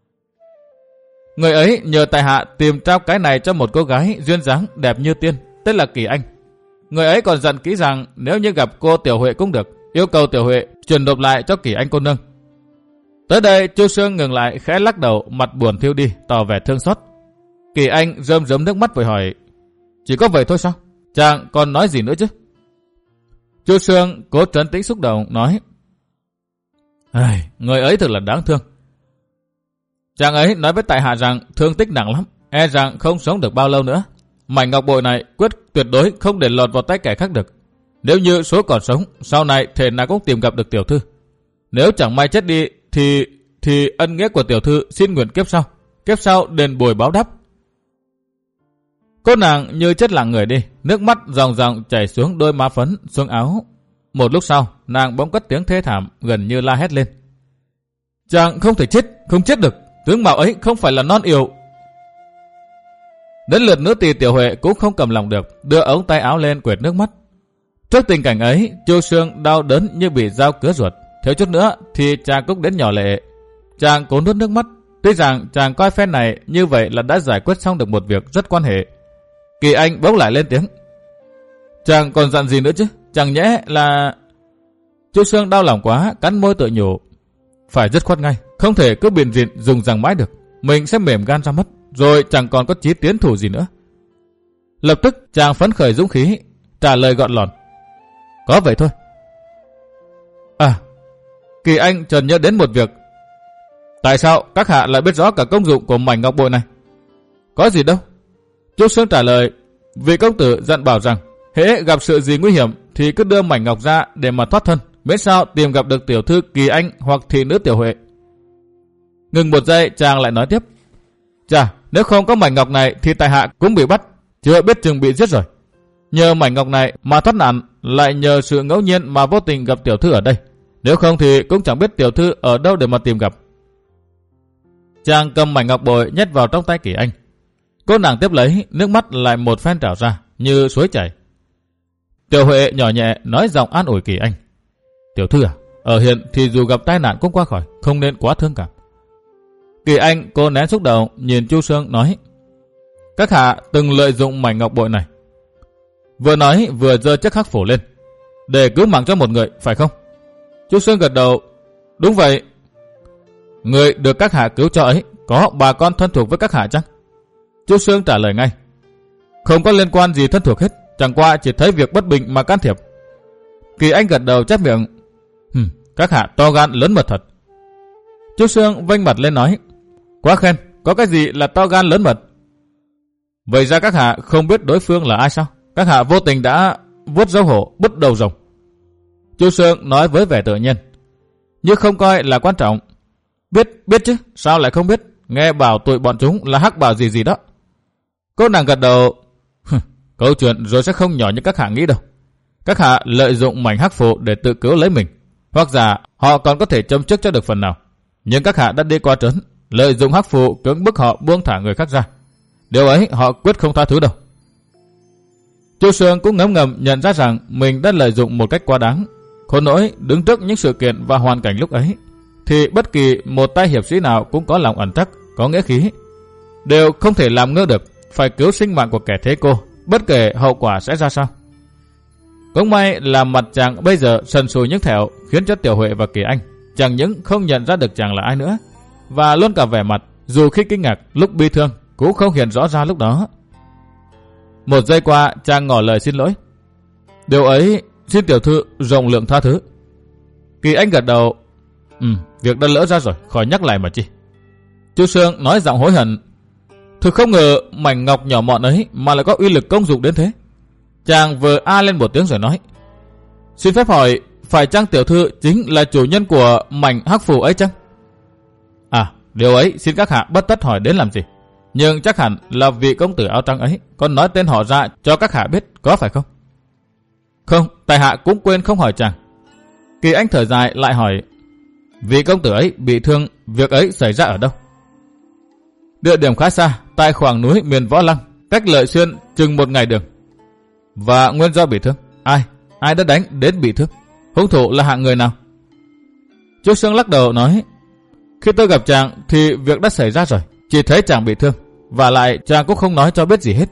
Người ấy nhờ tại hạ tìm trao cái này cho một cô gái duyên dáng đẹp như tiên, tên là Kỳ Anh. Người ấy còn dặn kỹ rằng nếu như gặp cô Tiểu Huệ cũng được, yêu cầu Tiểu Huệ chuyển nộp lại cho Kỳ Anh cô nương. Tới đây Chu Xương ngừng lại, khẽ lắc đầu, mặt buồn thiêu đi, tỏ vẻ thương xót. Kỳ Anh rơm rớm nước mắt vội hỏi: Chỉ có vậy thôi sao? Chàng còn nói gì nữa chứ? Chu Xương cố trấn tĩnh xúc động nói: Người ấy thật là đáng thương. Chàng ấy nói với tại hạ rằng thương tích nặng lắm, e rằng không sống được bao lâu nữa. Mảnh ngọc bội này quyết tuyệt đối không để lọt vào tay kẻ khác được. Nếu như số còn sống, sau này thể nào cũng tìm gặp được tiểu thư. Nếu chẳng may chết đi thì thì ân nghĩa của tiểu thư xin nguyện kiếp sau, kiếp sau đền bồi báo đáp. Cô nàng như chết lặng người đi, nước mắt ròng ròng chảy xuống đôi má phấn, xuống áo. Một lúc sau, nàng bỗng cất tiếng thê thảm, gần như la hét lên: Chàng không thể chết, không chết được. Tướng mạo ấy không phải là non yếu. Đến lượt nữ tỳ Tiểu Huệ cũng không cầm lòng được, đưa ống tay áo lên quệt nước mắt. Trước tình cảnh ấy, Chu Xương đau đớn như bị dao cứa ruột, thiếu chút nữa thì chàng cũng đến nhỏ lệ. Chàng cố nuốt nước mắt. Tuy rằng chàng coi phen này như vậy là đã giải quyết xong được một việc rất quan hệ. Kỳ Anh bỗng lại lên tiếng. Chàng còn dặn gì nữa chứ? Chẳng nhẽ là... Chu Sương đau lòng quá, cắn môi tự nhủ. Phải dứt khoát ngay, không thể cứ biện diện dùng rằng mãi được. Mình sẽ mềm gan ra mất, rồi chẳng còn có chí tiến thủ gì nữa. Lập tức chàng phấn khởi dũng khí, trả lời gọn lòn. Có vậy thôi. À, Kỳ Anh chợt nhớ đến một việc. Tại sao các hạ lại biết rõ cả công dụng của mảnh ngọc bội này? Có gì đâu. Chu Sương trả lời. Vị công tử dặn bảo rằng hễ gặp sự gì nguy hiểm thì cứ đưa mảnh ngọc ra để mà thoát thân, miễn sao tìm gặp được tiểu thư Kỳ Anh hoặc thị nữ Tiểu Huệ. Ngừng một giây, chàng lại nói tiếp. Chà, nếu không có mảnh ngọc này thì tại hạ cũng bị bắt, chưa biết chừng bị giết rồi. Nhờ mảnh ngọc này mà thoát nạn, lại nhờ sự ngẫu nhiên mà vô tình gặp tiểu thư ở đây. Nếu không thì cũng chẳng biết tiểu thư ở đâu để mà tìm gặp. Chàng cầm mảnh ngọc bội nhét vào trong tay Kỳ Anh. Cô nàng tiếp lấy, nước mắt lại một phen trào ra như suối chảy. Tiểu Huệ nhỏ nhẹ nói giọng an ủi Kỳ Anh. Tiểu thư à, ở hiện thì dù gặp tai nạn cũng qua khỏi, không nên quá thương cảm. Kỳ Anh cô nén xúc động nhìn Chu Sương nói. Các hạ từng lợi dụng mảnh ngọc bội này. Vừa nói vừa giơ chiếc hắc phủ lên. Để cứu mạng cho một người, phải không? Chu Sương gật đầu. Đúng vậy. Người được các hạ cứu cho ấy có bà con thân thuộc với các hạ chăng? Chu Sương trả lời ngay. Không có liên quan gì thân thuộc hết, chẳng qua chỉ thấy việc bất bình mà can thiệp. Kỳ Anh gật đầu chép miệng. Hừm, các hạ to gan lớn mật thật. Chu Sương vênh mặt lên nói. Quá khen, có cái gì là to gan lớn mật? Vậy ra các hạ không biết đối phương là ai sao? Các hạ vô tình đã vuốt dấu hổ, bứt đầu rồng. Chu Sương nói với vẻ tự nhiên, như không coi là quan trọng. Biết, biết chứ, sao lại không biết? Nghe bảo tụi bọn chúng là hắc bảo gì gì đó. Cô nàng gật đầu. Câu chuyện rồi sẽ không nhỏ như các hạ nghĩ đâu. Các hạ lợi dụng mảnh hắc phụ để tự cứu lấy mình, hoặc giả họ còn có thể châm chức cho được phần nào. Nhưng các hạ đã đi qua trớn, lợi dụng hắc phụ cưỡng bức họ buông thả người khác ra. Điều ấy họ quyết không tha thứ đâu. Chu Sương cũng ngấm ngầm nhận ra rằng mình đã lợi dụng một cách quá đáng. Khốn nỗi đứng trước những sự kiện và hoàn cảnh lúc ấy, thì bất kỳ một tay hiệp sĩ nào cũng có lòng ẩn trắc, có nghĩa khí, đều không thể làm ngơ được phải cứu sinh mạng của kẻ thế cô, bất kể hậu quả sẽ ra sao. Cũng may là mặt chàng bây giờ sần sùi nhức thẹo, khiến cho Tiểu Huệ và Kỳ Anh chẳng những không nhận ra được chàng là ai nữa, và luôn cả vẻ mặt dù khi kinh ngạc lúc bi thương cũng không hiện rõ ra lúc đó. Một giây qua, chàng ngỏ lời xin lỗi. Điều ấy xin tiểu thư rộng lượng tha thứ. Kỳ Anh gật đầu. Ừ, việc đã lỡ ra rồi, khỏi nhắc lại mà chi. Chu Sương nói giọng hối hận. Thực không ngờ mảnh ngọc nhỏ mọn ấy mà lại có uy lực công dụng đến thế. Chàng vừa a lên một tiếng rồi nói. Xin phép hỏi, phải chăng tiểu thư chính là chủ nhân của mảnh hắc phù ấy chăng? À, điều ấy xin các hạ bất tất hỏi đến làm gì. Nhưng chắc hẳn là vị công tử áo trắng ấy còn nói tên họ ra cho các hạ biết, có phải không? Không, tại hạ cũng quên không hỏi chàng. Kỳ Anh thở dài lại hỏi. Vị công tử ấy bị thương, việc ấy xảy ra ở đâu? Địa điểm khá xa, tại khoảng núi miền Võ Lăng, cách Lợi Xuyên chừng một ngày đường. Và nguyên do bị thương, ai? Ai đã đánh đến bị thương? Hung thủ là hạng người nào? Chu Sương lắc đầu nói. Khi tôi gặp chàng thì việc đã xảy ra rồi, chỉ thấy chàng bị thương, và lại chàng cũng không nói cho biết gì hết.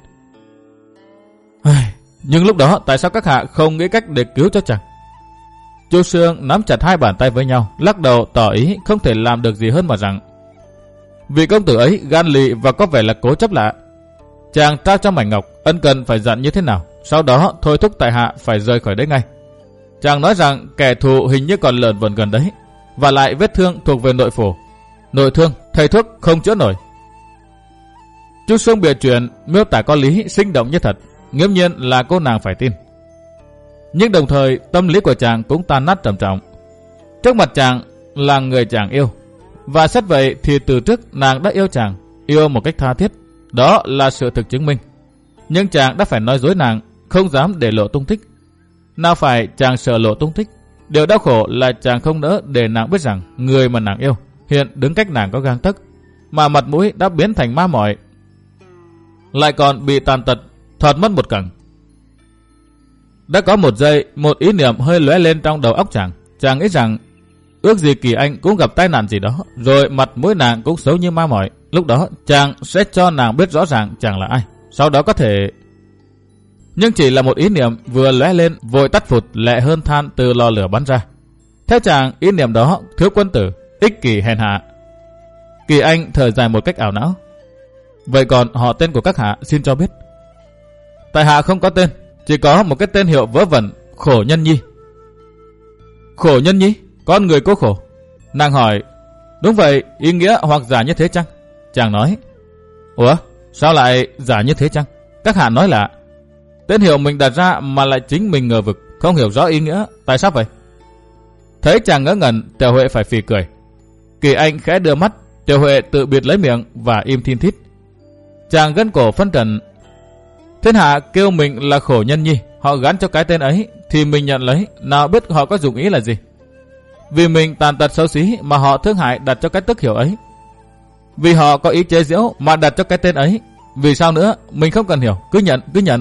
Nhưng lúc đó tại sao các hạ không nghĩ cách để cứu cho chàng? Chu Sương nắm chặt hai bàn tay với nhau, lắc đầu tỏ ý không thể làm được gì hơn mà rằng vị công tử ấy gan lì và có vẻ là cố chấp lạ. Chàng trao cho mảnh ngọc, ân cần phải dặn như thế nào, sau đó thôi thúc tại hạ phải rời khỏi đấy ngay. Chàng nói rằng kẻ thù hình như còn lợn vẩn gần đấy, và lại vết thương thuộc về nội phủ. Nội thương, thầy thuốc không chữa nổi. Chu Sương bịa chuyện miêu tả có lý, sinh động như thật, nghiễm nhiên là cô nàng phải tin. Nhưng đồng thời tâm lý của chàng cũng tan nát trầm trọng. Trước mặt chàng là người chàng yêu, và xét vậy thì từ trước nàng đã yêu chàng, yêu một cách tha thiết. Đó là sự thực chứng minh. Nhưng chàng đã phải nói dối nàng, không dám để lộ tung tích. Nào phải chàng sợ lộ tung tích. Điều đau khổ là chàng không nỡ để nàng biết rằng người mà nàng yêu hiện đứng cách nàng có gang tấc, mà mặt mũi đã biến thành ma mỏi, lại còn bị tàn tật, thọt mất một cẳng. Đã có một giây, một ý niệm hơi lóe lên trong đầu óc chàng. Chàng nghĩ rằng ước gì Kỳ Anh cũng gặp tai nạn gì đó, rồi mặt mũi nàng cũng xấu như ma mỏi. Lúc đó chàng sẽ cho nàng biết rõ ràng chàng là ai, sau đó có thể... Nhưng chỉ là một ý niệm vừa lóe lên vội tắt phụt lẹ hơn than từ lò lửa bắn ra. Theo chàng, ý niệm đó thiếu quân tử, ích kỷ hèn hạ. Kỳ Anh thở dài một cách ảo não. Vậy còn họ tên của các hạ xin cho biết. Tại hạ không có tên, chỉ có một cái tên hiệu vớ vẩn, Khổ Nhân Nhi. Khổ Nhân Nhi? Con người cô khổ? Nàng hỏi. Đúng vậy, ý nghĩa hoặc giả như thế chăng? Chàng nói. Ủa, sao lại giả như thế chăng? Các hạ nói là tên hiệu mình đặt ra mà lại chính mình ngờ vực, không hiểu rõ ý nghĩa, tại sao vậy? Thấy chàng ngớ ngẩn, Tiểu Huệ phải phì cười. Kỳ Anh khẽ đưa mắt, Tiểu Huệ tự bịt lấy miệng và im thin thít. Chàng gân cổ phân trần. Thiên hạ kêu mình là Khổ Nhân Nhi, họ gắn cho cái tên ấy thì mình nhận lấy, nào biết họ có dụng ý là gì. Vì mình tàn tật xấu xí mà họ thương hại đặt cho cái tức hiệu ấy. Vì họ có ý chế giễu mà đặt cho cái tên ấy. Vì sao nữa, mình không cần hiểu, cứ nhận, cứ nhận.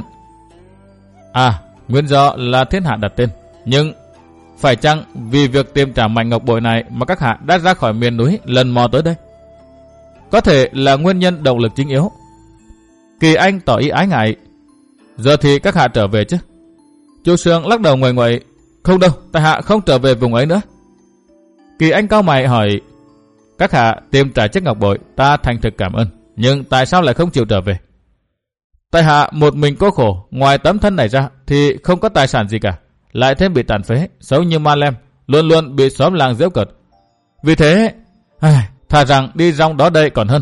À, nguyên do là thiên hạ đặt tên. Nhưng phải chăng vì việc tìm trả mảnh ngọc bội này mà các hạ đã ra khỏi miền núi lần mò tới đây? Có thể là nguyên nhân động lực chính yếu. Kỳ Anh tỏ ý ái ngại. Giờ thì các hạ trở về chứ? Chu Sương lắc đầu nguậy nguậy. Không đâu, tại hạ không trở về vùng ấy nữa. Kỳ Anh cau mày hỏi. Các hạ tìm trả chiếc ngọc bội, ta thành thực cảm ơn. Nhưng tại sao lại không chịu trở về? Tại hạ một mình cô khổ, ngoài tấm thân này ra thì không có tài sản gì cả. Lại thêm bị tàn phế, xấu như ma lem, luôn luôn bị xóm làng giễu cợt. Vì thế, ai, thà rằng đi rong đó đây còn hơn.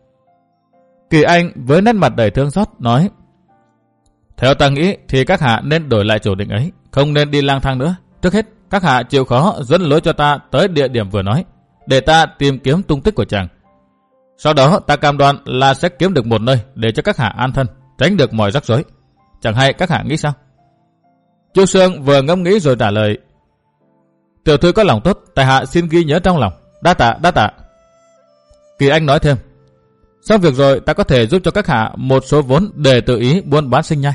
Kỳ Anh với nét mặt đầy thương xót nói. Theo ta nghĩ thì các hạ nên đổi lại chủ định ấy, không nên đi lang thang nữa. Trước hết, các hạ chịu khó dẫn lối cho ta tới địa điểm vừa nói, để ta tìm kiếm tung tích của chàng. Sau đó ta cam đoan là sẽ kiếm được một nơi để cho các hạ an thân, tránh được mọi rắc rối. Chẳng hay các hạ nghĩ sao? Chu Sương vừa ngẫm nghĩ rồi trả lời. Tiểu thư có lòng tốt, tại hạ xin ghi nhớ trong lòng. Đa tạ, đa tạ. Kỳ Anh nói thêm. Xong việc rồi ta có thể giúp cho các hạ một số vốn để tự ý buôn bán sinh nhai.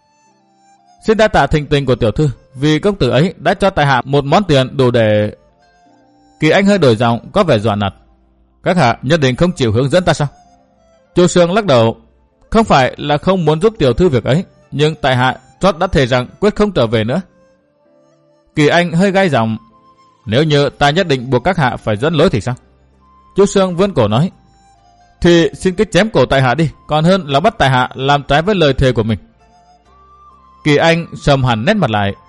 Xin đa tạ thịnh tình của tiểu thư, vì công tử ấy đã cho tại hạ một món tiền đủ để... Kỳ Anh hơi đổi giọng có vẻ dọa nạt. Các hạ nhất định không chịu hướng dẫn ta sao? Chu Sương lắc đầu. Không phải là không muốn giúp tiểu thư việc ấy, nhưng tại hạ trót đã thề rằng quyết không trở về nữa. Kỳ Anh hơi gai giọng. Nếu như ta nhất định buộc các hạ phải dẫn lối thì sao? Chu Sương vươn cổ nói. Thì xin cứ chém cổ tại hạ đi, còn hơn là bắt tại hạ làm trái với lời thề của mình. Kỳ Anh sầm hẳn nét mặt lại.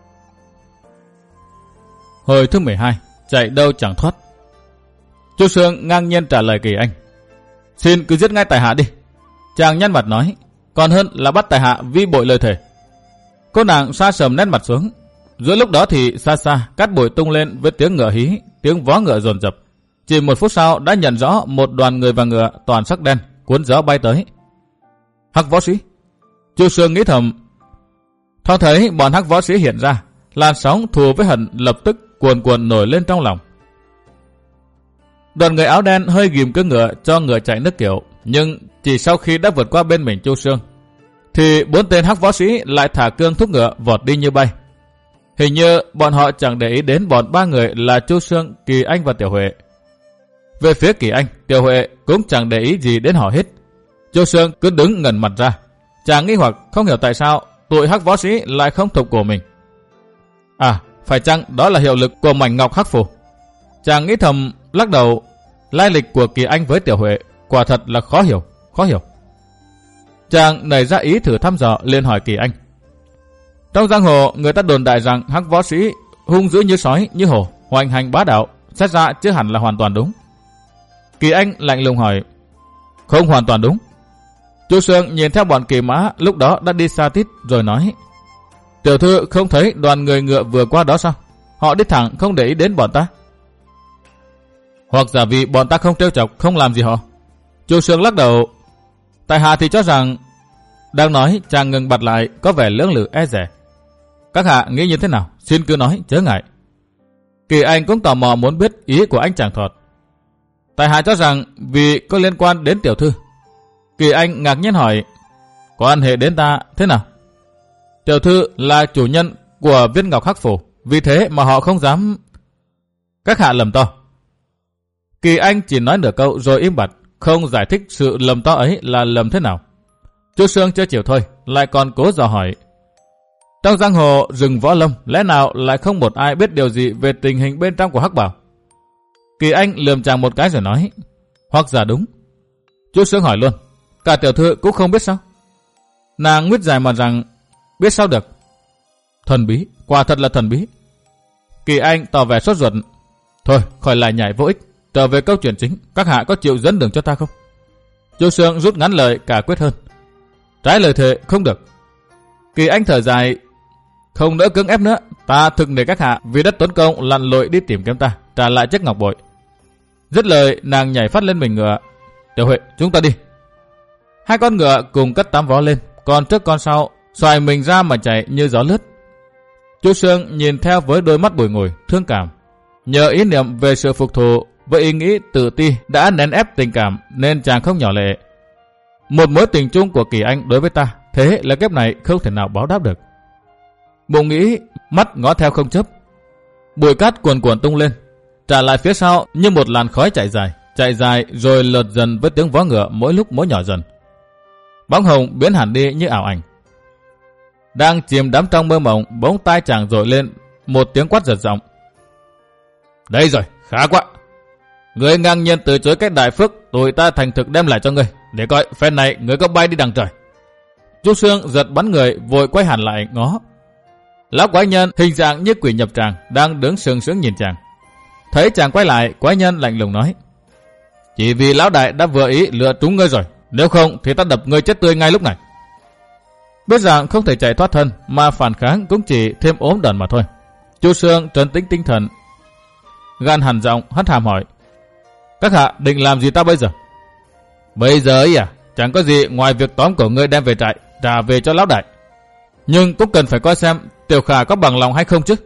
Hồi thứ mười hai, chạy đâu chẳng thoát. Chu Sương ngang nhiên trả lời Kỳ Anh. Xin cứ giết ngay tại hạ đi. Chàng nhăn mặt nói. Còn hơn là bắt tại hạ vi bội lời thề. Cô nàng sa sầm nét mặt xuống. Giữa lúc đó thì xa xa cát bụi tung lên với tiếng ngựa hí, tiếng vó ngựa dồn dập. Chỉ một phút sau đã nhận rõ một đoàn người và ngựa toàn sắc đen cuốn gió bay tới. Hắc võ sĩ. Chu Sương nghĩ thầm. Thoáng thấy bọn hắc võ sĩ hiện ra, làn sóng thù với hận lập tức cuồn cuộn nổi lên trong lòng. Đoàn người áo đen hơi ghìm cưỡi ngựa cho ngựa chạy nước kiểu, nhưng chỉ sau khi đã vượt qua bên mình Chu Sương, thì bốn tên hắc võ sĩ lại thả cương thúc ngựa vọt đi như bay. Hình như bọn họ chẳng để ý đến bọn ba người là Chu Sương, Kỳ Anh và Tiểu Huệ. Về phía Kỳ Anh, Tiểu Huệ cũng chẳng để ý gì đến họ hết. Chu Sương cứ đứng ngẩn mặt ra. Chàng nghi hoặc không hiểu tại sao tụi hắc võ sĩ lại không thục cổ mình. À, phải chăng đó là hiệu lực của mảnh ngọc hắc phù? Chàng nghĩ thầm lắc đầu. Lai lịch của Kỳ Anh với Tiểu Huệ quả thật là khó hiểu, khó hiểu. Chàng nảy ra ý thử thăm dò, liền hỏi Kỳ Anh. Trong giang hồ người ta đồn đại rằng hắc võ sĩ hung dữ như sói như hổ, hoành hành bá đạo, xét ra chưa hẳn là hoàn toàn đúng. Kỳ Anh lạnh lùng hỏi. Không hoàn toàn đúng. Chu Sương nhìn theo bọn Kỳ Mã lúc đó đã đi xa tít rồi nói. Tiểu thư không thấy đoàn người ngựa vừa qua đó sao? Họ đi thẳng không để ý đến bọn ta. Hoặc giả vì bọn ta không trêu chọc, không làm gì họ. Chu Sương lắc đầu. Tại hạ thì cho rằng... Đang nói chàng ngừng bặt lại, có vẻ lưỡng lự e dè. Các hạ nghĩ như thế nào? Xin cứ nói, chớ ngại. Kỳ Anh cũng tò mò muốn biết ý của anh chàng thọt. Tại hạ cho rằng vì có liên quan đến tiểu thư. Kỳ Anh ngạc nhiên hỏi. Quan hệ đến ta thế nào? Tiểu thư là chủ nhân của viên ngọc hắc phù, vì thế mà họ không dám... Các hạ lầm to. Kỳ Anh chỉ nói nửa câu rồi im bặt, không giải thích sự lầm to ấy là lầm thế nào. Chu Sương chưa chịu thôi, lại còn cố dò hỏi. Trong giang hồ rừng võ lâm, lẽ nào lại không một ai biết điều gì về tình hình bên trong của Hắc Bảo? Kỳ Anh lườm chàng một cái rồi nói, hoặc giả đúng. Chu Sương hỏi luôn, cả tiểu thư cũng không biết sao? Nàng nguyết dài mà rằng, biết sao được? Thần bí, quả thật là thần bí. Kỳ Anh tỏ vẻ sốt ruột. Thôi, khỏi lại nhảy vô ích, trở về câu chuyện chính, các hạ có chịu dẫn đường cho ta không? Chu Sương rút ngắn lời cả quyết hơn. Trái lời thề không được. Kỳ Anh thở dài, không đỡ cứng ép nữa, ta thực để các hạ vì đất tốn công lặn lội đi tìm kiếm ta, trả lại chiếc ngọc bội. Dứt lời, nàng nhảy phát lên mình ngựa. Tiểu Huệ, chúng ta đi. Hai con ngựa cùng cất tám vó lên, con trước con sau, xoài mình ra mà chạy như gió lướt. Chu Sương nhìn theo với đôi mắt bùi ngùi, thương cảm. Nhờ ý niệm về sự phục thù, với ý nghĩ tự ti đã nén ép tình cảm nên chàng không nhỏ lệ. Một mối tình chung của Kỳ Anh đối với ta, thế là kiếp này không thể nào báo đáp được. Bụng nghĩ, mắt ngó theo không chấp. Bụi cát cuồn cuộn tung lên, trả lại phía sau như một làn khói chạy dài, chạy dài rồi lượt dần với tiếng vó ngựa mỗi lúc mỗi nhỏ dần. Bóng hồng biến hẳn đi như ảo ảnh. Đang chìm đắm trong mơ mộng, bỗng tai chàng dội lên một tiếng quát giật giọng. Đây rồi, khá quá. Người ngang nhiên từ chối cách đại phước, tụi ta thành thực đem lại cho ngươi, để coi phen này người có bay đi đằng trời. Chu Sương giật bắn người, vội quay hẳn lại ngó. Lão quái nhân hình dạng như quỷ nhập tràng đang đứng sừng sững nhìn chàng. Thấy chàng quay lại, quái nhân lạnh lùng nói: Chỉ vì lão đại đã vừa ý lựa trúng ngươi rồi, nếu không thì ta đập ngươi chết tươi ngay lúc này. Biết rằng không thể chạy thoát thân, mà phản kháng cũng chỉ thêm ốm đần mà thôi. Chu Sương trấn tĩnh tinh thần, gan hẳn giọng hất hàm hỏi: Các hạ định làm gì ta bây giờ? Bây giờ ấy à, chẳng có gì ngoài việc tóm cổ ngươi đem về trại, trả về cho lão đại. Nhưng cũng cần phải coi xem Tiểu Khả có bằng lòng hay không chứ.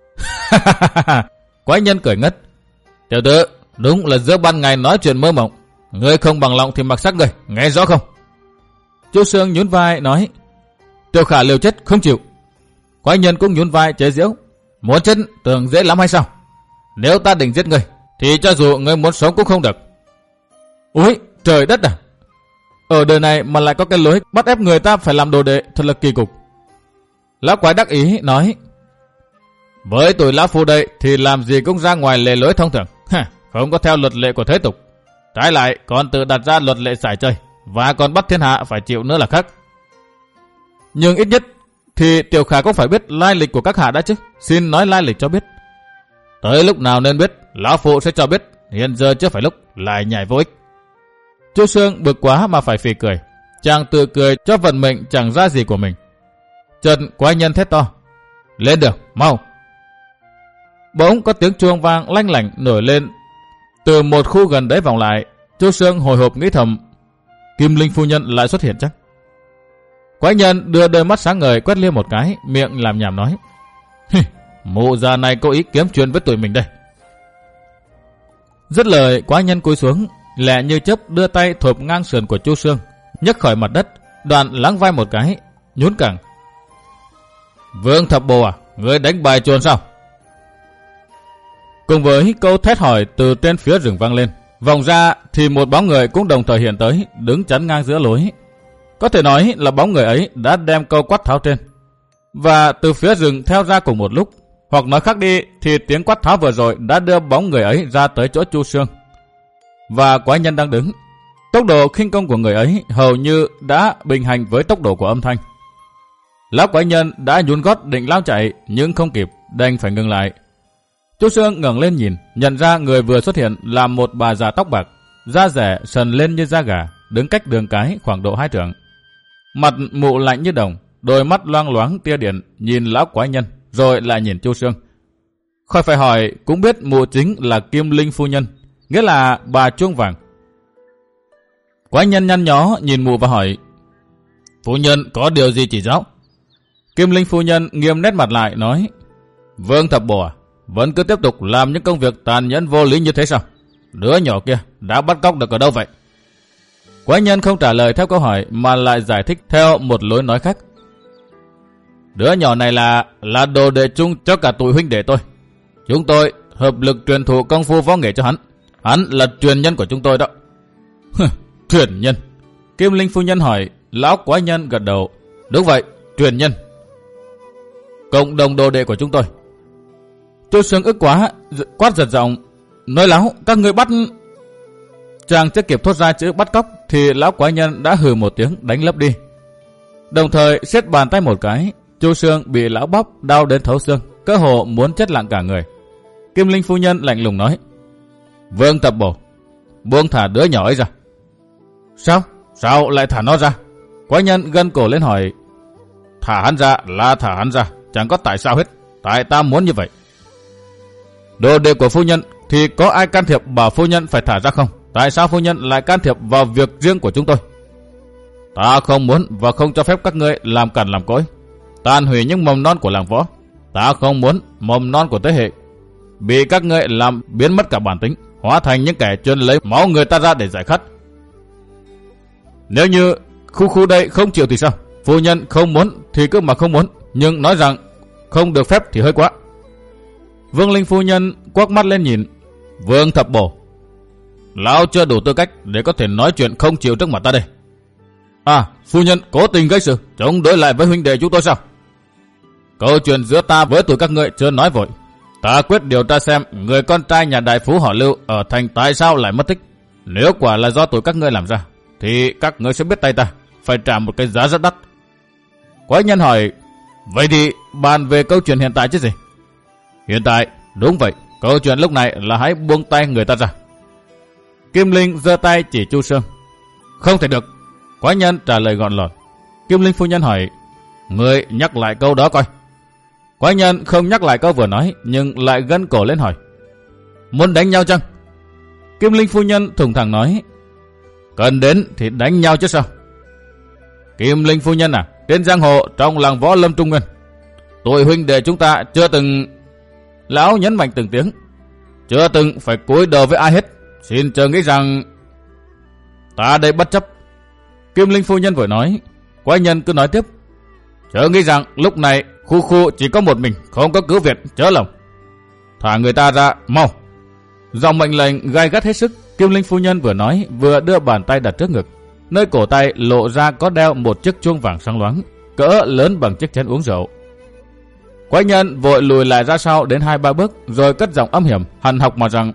Quái nhân cười ngất. Tiểu tử, đúng là giữa ban ngày nói chuyện mơ mộng. Ngươi không bằng lòng thì mặc sắc ngươi, nghe rõ không? Chu Sương nhún vai nói: Tiểu Khả liều chết không chịu. Quái nhân cũng nhún vai chế giễu: Muốn chết tưởng dễ lắm hay sao? Nếu ta định giết ngươi thì cho dù ngươi muốn sống cũng không được. Úi trời đất à, ở đời này mà lại có cái lối bắt ép người ta phải làm đồ đệ, thật là kỳ cục. Lão quái đắc ý nói: Với tuổi lão phu đây thì làm gì cũng ra ngoài lề lối thông thường, không có theo luật lệ của thế tục. Trái lại còn tự đặt ra luật lệ giải chơi, và còn bắt thiên hạ phải chịu nữa là khác. Nhưng ít nhất thì Tiểu Khả cũng phải biết lai lịch của các hạ đã chứ. Xin nói lai lịch cho biết. Tới lúc nào nên biết, lão phụ sẽ cho biết. Hiện giờ chưa phải lúc lại nhảy vô ích. Chu Sương bực quá mà phải phì cười. Chàng tự cười cho vận mệnh chẳng ra gì của mình. Chợt quái nhân thét to: Lên đường, mau! Bỗng có tiếng chuông vang lanh lảnh nổi lên từ một khu gần đấy vọng lại. Chu Sương hồi hộp nghĩ thầm: Kim Linh phu nhân lại xuất hiện chắc? Quái nhân đưa đôi mắt sáng ngời quét liếc một cái, miệng làm nhảm nói: Mụ già này có ý kiếm chuyện với tụi mình đây. Dứt lời, quái nhân cúi xuống, lẹ như chớp đưa tay thộp ngang sườn của Chu Sương, nhấc khỏi mặt đất, đoạn lắng vai một cái, nhún cẳng: Vương Thập Bồ à, ngươi đánh bài chuồn sao? Cùng với câu thét hỏi từ trên phía rừng vang lên, vòng ra thì một bóng người cũng đồng thời hiện tới, đứng chắn ngang giữa lối. Có thể nói là bóng người ấy đã đem câu quát tháo trên, và từ phía rừng theo ra cùng một lúc. Hoặc nói khác đi thì tiếng quát tháo vừa rồi đã đưa bóng người ấy ra tới chỗ Chu Sương. Và quái nhân đang đứng. Tốc độ khinh công của người ấy hầu như đã bình hành với tốc độ của âm thanh. Lão quái nhân đã nhún gót định lao chạy, nhưng không kịp, đành phải ngừng lại. Chu Sương ngẩng lên nhìn, nhận ra người vừa xuất hiện là một bà già tóc bạc, da rẻ sần lên như da gà, đứng cách đường cái khoảng độ hai trượng. Mặt mụ lạnh như đồng, đôi mắt loang loáng tia điện, nhìn lão quái nhân rồi lại nhìn Chu Sương. Khỏi phải hỏi cũng biết mụ chính là Kim Linh phu nhân, nghĩa là bà chuông vàng. Quái nhân nhăn nhó nhìn mụ và hỏi: Phu nhân có điều gì chỉ giáo? Kim Linh phu nhân nghiêm nét mặt lại nói: Vương Thập Bồ à, vẫn cứ tiếp tục làm những công việc tàn nhẫn vô lý như thế sao? Đứa nhỏ kia đã bắt cóc được ở đâu vậy? Quái nhân không trả lời theo câu hỏi mà lại giải thích theo một lối nói khác: Đứa nhỏ này là là đồ đệ chung cho cả tụi huynh đệ tôi. Chúng tôi hợp lực truyền thụ công phu võ nghệ cho hắn. Hắn là truyền nhân của chúng tôi đó. Truyền nhân? Kim Linh phu nhân hỏi. Lão quái nhân gật đầu. Đúng vậy, truyền nhân. Cộng đồng đồ đệ của chúng tôi. Chu Sương ức quá, quát giật giọng. Nói láo, các người bắt... Chàng chưa kịp thốt ra chữ bắt cóc thì lão quái nhân đã hừ một tiếng đánh lấp đi. Đồng thời siết bàn tay một cái, Chu Sương bị lão bóp đau đến thấu xương, cơ hồ muốn chết lặng cả người. Kim Linh phu nhân lạnh lùng nói. Vương Thập Bổ, buông thả đứa nhỏ ấy ra. Sao? Sao lại thả nó ra? Quái nhân gân cổ lên hỏi. Thả hắn ra là thả hắn ra, chẳng có tại sao hết. Tại ta muốn như vậy. Đồ đệ của phu nhân thì có ai can thiệp bảo phu nhân phải thả ra không? Tại sao phu nhân lại can thiệp vào việc riêng của chúng tôi? Ta không muốn và không cho phép các ngươi làm cằn làm cỗi, tàn hủy những mầm non của làng võ. Ta không muốn mầm non của thế hệ bị các ngươi làm biến mất cả bản tính, hóa thành những kẻ chuyên lấy máu người ta ra để giải khát. Nếu như khu khu đây không chịu thì sao? Phu nhân không muốn thì cứ mà không muốn, nhưng nói rằng không được phép thì hơi quá. Vương Linh phu nhân quắc mắt lên nhìn. Vương Thập Bổ, lão chưa đủ tư cách để có thể nói chuyện không chịu trước mặt ta đây. À, phu nhân cố tình gây sự, chống đối lại với huynh đệ chúng tôi sao? Câu chuyện giữa ta với tụi các ngươi chưa nói vội. Ta quyết điều tra xem người con trai nhà đại phú họ Lưu ở thành tại sao lại mất tích. Nếu quả là do tụi các ngươi làm ra, thì các ngươi sẽ biết tay ta, phải trả một cái giá rất đắt. Quái nhân hỏi, vậy thì bàn về câu chuyện hiện tại chứ gì? Hiện tại, đúng vậy, câu chuyện lúc này là hãy buông tay người ta ra. Kim Linh giơ tay chỉ Chu Sương. Không thể được. Quái nhân trả lời gọn lọt. Kim Linh phu nhân hỏi, ngươi nhắc lại câu đó coi. Quái nhân không nhắc lại câu vừa nói, nhưng lại gân cổ lên hỏi, muốn đánh nhau chăng? Kim Linh phu nhân thùng thẳng nói, cần đến thì đánh nhau chứ sao? Kim Linh phu nhân à, trên giang hồ trong làng võ Lâm Trung Nguyên, tụi huynh đệ chúng ta chưa từng... Lão nhấn mạnh từng tiếng, chưa từng phải cúi đầu với ai hết. Xin chờ nghĩ rằng ta đây bất chấp. Kim Linh phu nhân vừa nói. Quái nhân cứ nói tiếp, chờ nghĩ rằng lúc này khu khu chỉ có một mình, không có cứu Việt, chớ lòng. Thả người ta ra, mau. Dòng mệnh lệnh gai gắt hết sức. Kim Linh phu nhân vừa nói vừa đưa bàn tay đặt trước ngực. Nơi cổ tay lộ ra có đeo một chiếc chuông vàng sáng loáng, cỡ lớn bằng chiếc chén uống rượu. Quái nhân vội lùi lại ra sau đến hai ba bước, rồi cất giọng âm hiểm hằn học mà rằng,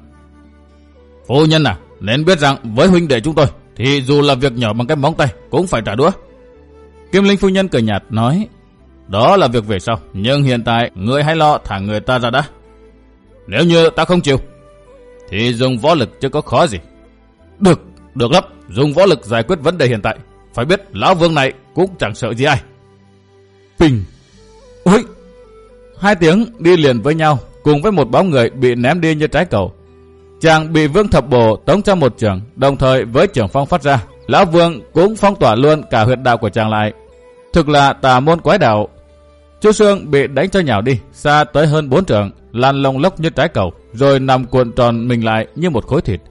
phu nhân à, nên biết rằng với huynh đệ chúng tôi thì dù là việc nhỏ bằng cái móng tay cũng phải trả đũa. Kim Linh phu nhân cười nhạt nói, đó là việc về sau, nhưng hiện tại ngươi hãy lo thả người ta ra đã. Nếu như ta không chịu thì dùng võ lực chứ có khó gì. Được, được lắm, dùng võ lực giải quyết vấn đề hiện tại. Phải biết lão Vương này cũng chẳng sợ gì ai. Bình. Ôi! Hai tiếng đi liền với nhau, cùng với một bóng người bị ném đi như trái cầu. Chàng bị Vương Thập Bổ tống cho một trường, đồng thời với trường phong phát ra, lão Vương cũng phong tỏa luôn cả huyệt đạo của chàng lại. Thực là tà môn quái đạo. Chu Sương bị đánh cho nhào đi, xa tới hơn bốn trường, lăn lông lốc như trái cầu, rồi nằm cuộn tròn mình lại như một khối thịt.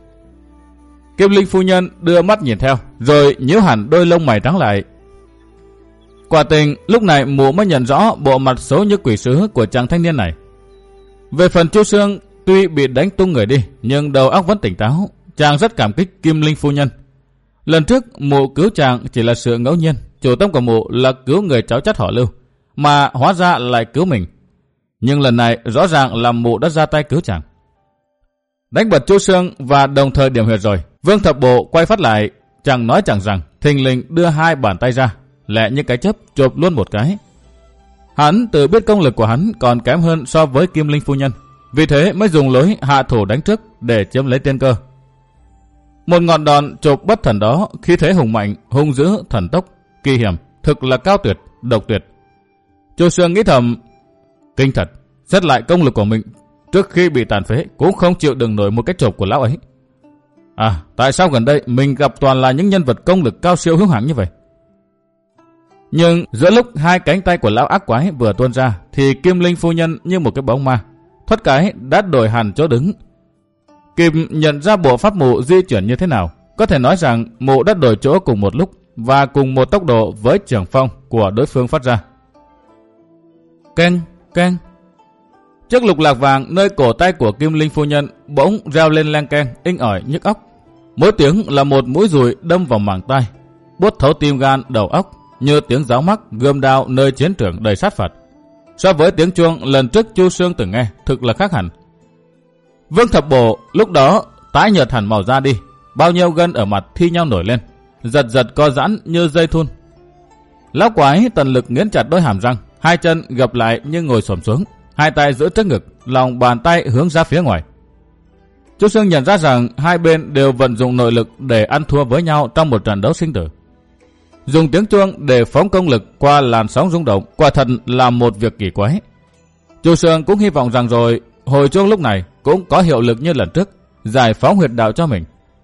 Kim Linh phu nhân đưa mắt nhìn theo, rồi nhíu hẳn đôi lông mày trắng lại. Quả tình lúc này mụ mới nhận rõ bộ mặt xấu như quỷ sứ của chàng thanh niên này. Về phần Chu Sương, tuy bị đánh tung người đi, nhưng đầu óc vẫn tỉnh táo. Chàng rất cảm kích Kim Linh phu nhân. Lần trước mụ cứu chàng chỉ là sự ngẫu nhiên, chủ tâm của mụ là cứu người cháu chắt họ Lưu, mà hóa ra lại cứu mình. Nhưng lần này rõ ràng là mụ đã ra tay cứu chàng. Đánh bật Chu Sương và đồng thời điểm huyệt rồi, Vương Thập Bổ quay phát lại, chẳng nói chẳng rằng, thình lình đưa hai bàn tay ra, lẹ như cái chớp chộp luôn một cái. Hắn tự biết công lực của hắn còn kém hơn so với Kim Linh phu nhân, vì thế mới dùng lối hạ thủ đánh trước để chiếm lấy tiên cơ. Một ngọn đòn chộp bất thần đó, khí thế hùng mạnh, hung dữ, thần tốc, kỳ hiểm, thực là cao tuyệt, độc tuyệt. Chu Sương nghĩ thầm, kinh thật, xét lại công lực của mình trước khi bị tàn phế cũng không chịu đựng nổi một cái chộp của lão ấy. À, tại sao gần đây mình gặp toàn là những nhân vật công lực cao siêu hữu hãng như vậy? Nhưng giữa lúc hai cánh tay của lão ác quái vừa tuôn ra, thì Kim Linh phu nhân như một cái bóng ma, thoát cái đã đổi hẳn chỗ đứng. Kim nhận ra bộ pháp mụ di chuyển như thế nào, có thể nói rằng mụ đã đổi chỗ cùng một lúc và cùng một tốc độ với trường phong của đối phương phát ra. Keng, keng. Chiếc lục lạc vàng nơi cổ tay của Kim Linh phu nhân bỗng reo lên leng keng, inh ỏi nhức óc. Mỗi tiếng là một mũi dùi đâm vào màng tai, buốt thấu tim gan đầu óc, như tiếng giáo mắc gươm đao nơi chiến trường đầy sát phạt. So với tiếng chuông lần trước Chu Xương từng nghe, thực là khác hẳn. Vương Thập Bổ lúc đó tái nhợt hẳn màu da đi, bao nhiêu gân ở mặt thi nhau nổi lên, giật giật co giãn như dây thun. Lão quái tận lực nghiến chặt đôi hàm răng, hai chân gập lại như ngồi xổm xuống, hai tay giữ trước ngực, lòng bàn tay hướng ra phía ngoài. Chu Xương nhận ra rằng hai bên đều vận dụng nội lực để ăn thua với nhau trong một trận đấu sinh tử. Dùng tiếng chuông để phóng công lực qua làn sóng rung động quả thật là một việc kỳ quái. Chu Xương cũng hy vọng rằng rồi hồi chuông lúc này cũng có hiệu lực như lần trước, giải phóng huyệt đạo cho mình.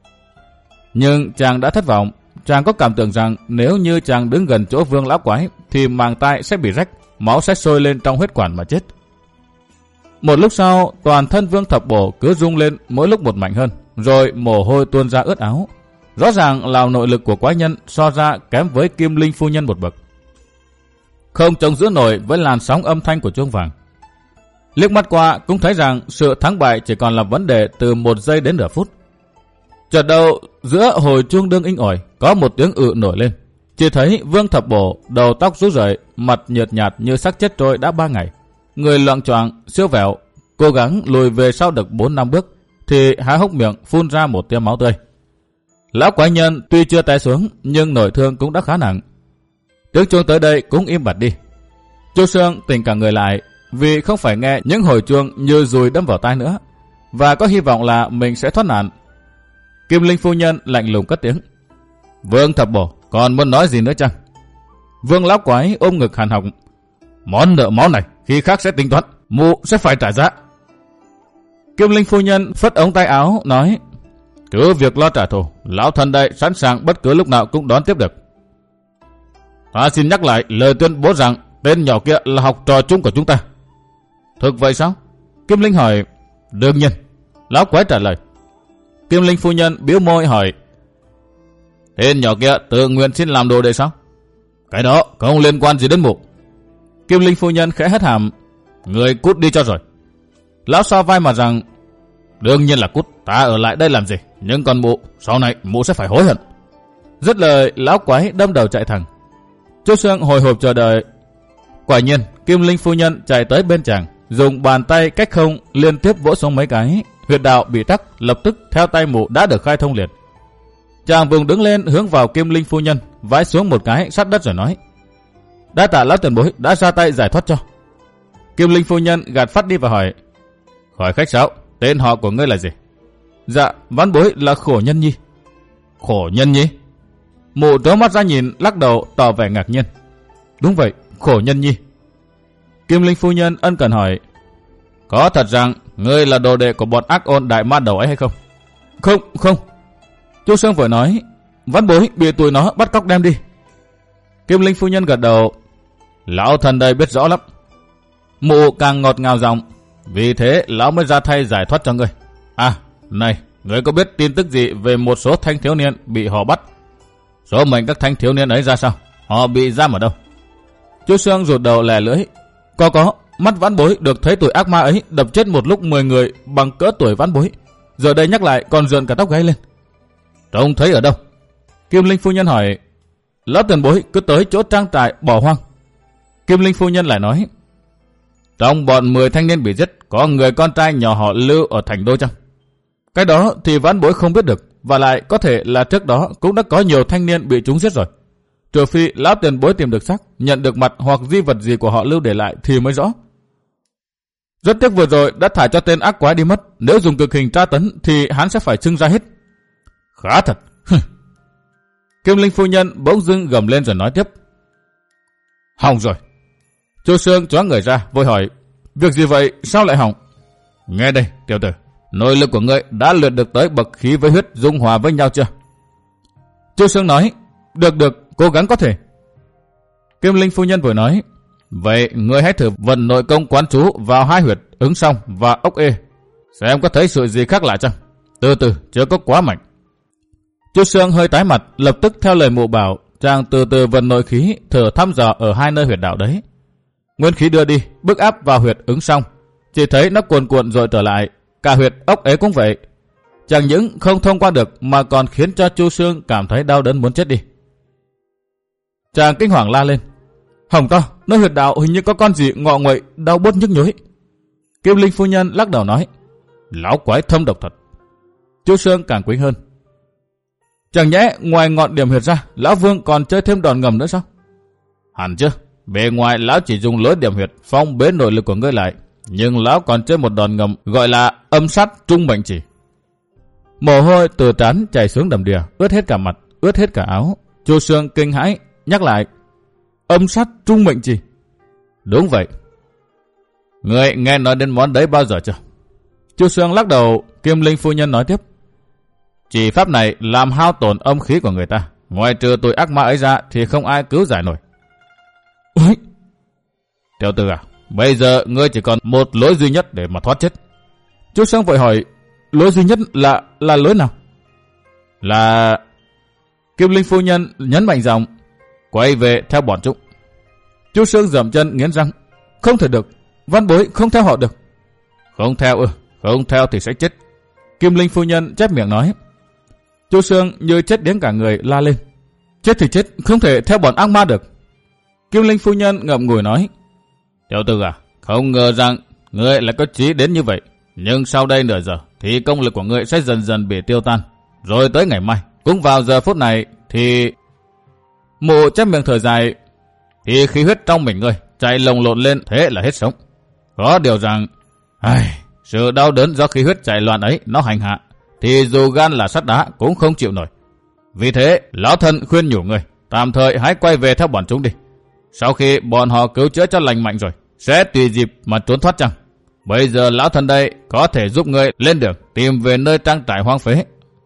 Nhưng chàng đã thất vọng. Chàng có cảm tưởng rằng nếu như chàng đứng gần chỗ Vương lão quái thì màng tai sẽ bị rách, máu sẽ sôi lên trong huyết quản mà chết. Một lúc sau, toàn thân Vương Thập Bổ cứ rung lên mỗi lúc một mạnh hơn, rồi mồ hôi tuôn ra ướt áo. Rõ ràng là nội lực của quái nhân so ra kém với Kim Linh phu nhân một bậc. Không chống giữ nổi với làn sóng âm thanh của chuông vàng. Liếc mắt qua cũng thấy rằng sự thắng bại chỉ còn là vấn đề từ một giây đến nửa phút. Chợt đầu giữa hồi chuông đương inh ỏi có một tiếng ự nổi lên. Chỉ thấy Vương Thập Bổ đầu tóc rũ rượi, mặt nhợt nhạt như xác chết trôi đã ba ngày, người loạng choạng siêu vẹo, cố gắng lùi về sau được bốn năm bước thì há hốc miệng phun ra một tia máu tươi. Lão quái nhân tuy chưa té xuống nhưng nội thương cũng đã khá nặng. Tiếng chuông tới đây cũng im bặt đi. Chu Xương tỉnh cả người lại vì không phải nghe những hồi chuông như dùi đâm vào tai nữa, và có hy vọng là mình sẽ thoát nạn. Kim Linh phu nhân lạnh lùng cất tiếng: Vương Thập Bổ, còn muốn nói gì nữa chăng? Vương lão quái ôm ngực hàn học: Món nợ máu này khi khác sẽ tính toán, mụ sẽ phải trả giá. Kim Linh phu nhân phất ống tay áo nói: Cứ việc lo trả thù, lão thần đây sẵn sàng bất cứ lúc nào cũng đón tiếp được. Ta xin nhắc lại lời tuyên bố rằng tên nhỏ kia là học trò chung của chúng ta. Thực vậy sao? Kim Linh hỏi. Đương nhiên, lão quái trả lời. Kim Linh phu nhân bĩu môi hỏi: Tên nhỏ kia tự nguyện xin làm đồ đệ sao? Cái đó không liên quan gì đến mụ. Kim Linh phu nhân khẽ hất hàm: Người cút đi cho rồi. Lão so vai mà rằng: Đương nhiên là cút, ta ở lại đây làm gì? Nhưng còn mụ, sau này mụ sẽ phải hối hận. Dứt lời, lão quái đâm đầu chạy thẳng. Chu Xương hồi hộp chờ đợi. Quả nhiên, Kim Linh phu nhân chạy tới bên chàng, dùng bàn tay cách không liên tiếp vỗ xuống mấy cái, huyệt đạo bị tắc, lập tức theo tay mụ đã được khai thông liệt. Chàng vùng đứng lên hướng vào Kim Linh phu nhân, vái xuống một cái sát đất rồi nói: Đa tạ lão tiền bối đã ra tay giải thoát cho. Kim Linh phu nhân gạt phát đi và hỏi: Khỏi khách sáo, tên họ của ngươi là gì? Dạ, vãn bối là Khổ Nhân Nhi. Khổ Nhân Nhi? Mụ trố mắt ra nhìn, lắc đầu tỏ vẻ ngạc nhiên. Đúng vậy, Khổ Nhân Nhi. Kim Linh phu nhân ân cần hỏi: Có thật rằng ngươi là đồ đệ của bọn ác ôn đại ma đầu ấy hay không? Không, không. Chu Xương vội nói: Vãn bối bị tụi nó bắt cóc đem đi. Kim Linh phu nhân gật đầu: Lão thần đây biết rõ lắm. Mụ càng ngọt ngào giọng: Vì thế lão mới ra tay giải thoát cho ngươi. À, này, ngươi có biết tin tức gì về một số thanh thiếu niên bị họ bắt? Số mệnh các thanh thiếu niên ấy ra sao? Họ bị giam ở đâu? Chu Xương rụt đầu lè lưỡi: Có có, mắt vãn bối được thấy tuổi ác ma ấy đập chết một lúc mười người bằng cỡ tuổi vãn bối. Giờ đây nhắc lại còn rợn cả tóc gáy lên. Trông thấy ở đâu? Kim Linh phu nhân hỏi. Lão tiền bối cứ tới chỗ trang trại bỏ hoang. Kim Linh phu nhân lại nói: Trong bọn mười thanh niên bị giết có người con trai nhỏ họ Lưu ở thành đô chăng? Cái đó thì vãn bối không biết được, và lại có thể là trước đó cũng đã có nhiều thanh niên bị chúng giết rồi. Trừ phi lão tiền bối tìm được xác, nhận được mặt hoặc di vật gì của họ Lưu để lại thì mới rõ. Rất tiếc vừa rồi đã thả cho tên ác quái đi mất, nếu dùng cực hình tra tấn thì hắn sẽ phải trưng ra hết. Khá thật. Kim Linh phu nhân bỗng dưng gầm lên rồi nói tiếp: Hỏng rồi. Chu Xương choáng người ra, vội hỏi: Việc gì vậy, sao lại hỏng? Nghe đây, tiểu tử, nội lực của ngươi đã luyện được tới bậc khí với huyết dung hòa với nhau chưa? Chu Xương nói: Được được, cố gắng có thể. Kim Linh phu nhân vừa nói: Vậy ngươi hãy thử vận nội công quán chú vào hai huyệt ứng song và ốc ê, xem có thấy sự gì khác lạ chăng? Từ từ, chưa có quá mạnh. Chu Xương hơi tái mặt, lập tức theo lời mụ bảo, chàng từ từ vận nội khí, thử thăm dò ở hai nơi huyệt đạo đấy. Nguyên khí đưa đi, bức áp vào huyệt ứng song, chỉ thấy nó cuồn cuộn rồi trở lại, cả huyệt ốc ế cũng vậy. Chẳng những không thông qua được mà còn khiến cho Chu Xương cảm thấy đau đớn muốn chết đi. Chàng kinh hoàng la lên: Hồng to, nơi huyệt đạo hình như có con gì ngọ nguậy đau buốt nhức nhối. Kim Linh phu nhân lắc đầu nói: Lão quái thâm độc thật. Chu Xương càng quĩnh hơn: Chẳng nhẽ ngoài ngọn điểm huyệt ra, lão Vương còn chơi thêm đòn ngầm nữa sao? Hẳn chứ, bề ngoài lão chỉ dùng lối điểm huyệt phong bế nội lực của ngươi lại, nhưng lão còn chơi một đòn ngầm gọi là âm sát trung mệnh chỉ. Mồ hôi từ trán chảy xuống đầm đìa, ướt hết cả mặt, ướt hết cả áo. Chu Xương kinh hãi nhắc lại: Âm sát trung mệnh chỉ? Đúng vậy. Ngươi nghe nói đến món đấy bao giờ chưa? Chu Xương lắc đầu. Kim Linh phu nhân nói tiếp: Chỉ pháp này làm hao tổn âm khí của người ta, ngoài trừ tụi ác ma ấy ra thì không ai cứu giải nổi. Ôi! Tiểu tử à, bây giờ ngươi chỉ còn một lối duy nhất để mà thoát chết. Chu Xương vội hỏi: Lối duy nhất là là lối nào? Là... Kim Linh phu nhân nhấn mạnh giọng: Quay về theo bọn chúng. Chu Xương giẫm chân nghiến răng: Không thể được, Văn Bối không theo họ được. Không theo ư? Không theo thì sẽ chết. Kim Linh phu nhân chép miệng nói. Chu Xương như chết điếng cả người la lên: Chết thì chết, không thể theo bọn ác ma được. Kim Linh phu nhân ngậm ngùi nói: Tiểu tử à, không ngờ rằng ngươi lại có trí đến như vậy. Nhưng sau đây nửa giờ thì công lực của ngươi sẽ dần dần bị tiêu tan. Rồi tới ngày mai, cũng vào giờ phút này thì... Mụ chép miệng thở dài: Thì khí huyết trong mình ngươi chạy lồng lộn lên, thế là hết sống. Có điều rằng, ai, sự đau đớn do khí huyết chạy loạn ấy nó hành hạ, thì dù gan là sắt đá cũng không chịu nổi. Vì thế, lão thân khuyên nhủ ngươi tạm thời hãy quay về theo bọn chúng đi. Sau khi bọn họ cứu chữa cho lành mạnh rồi, sẽ tùy dịp mà trốn thoát chăng? Bây giờ lão thân đây có thể giúp ngươi lên đường tìm về nơi trang trại hoang phế,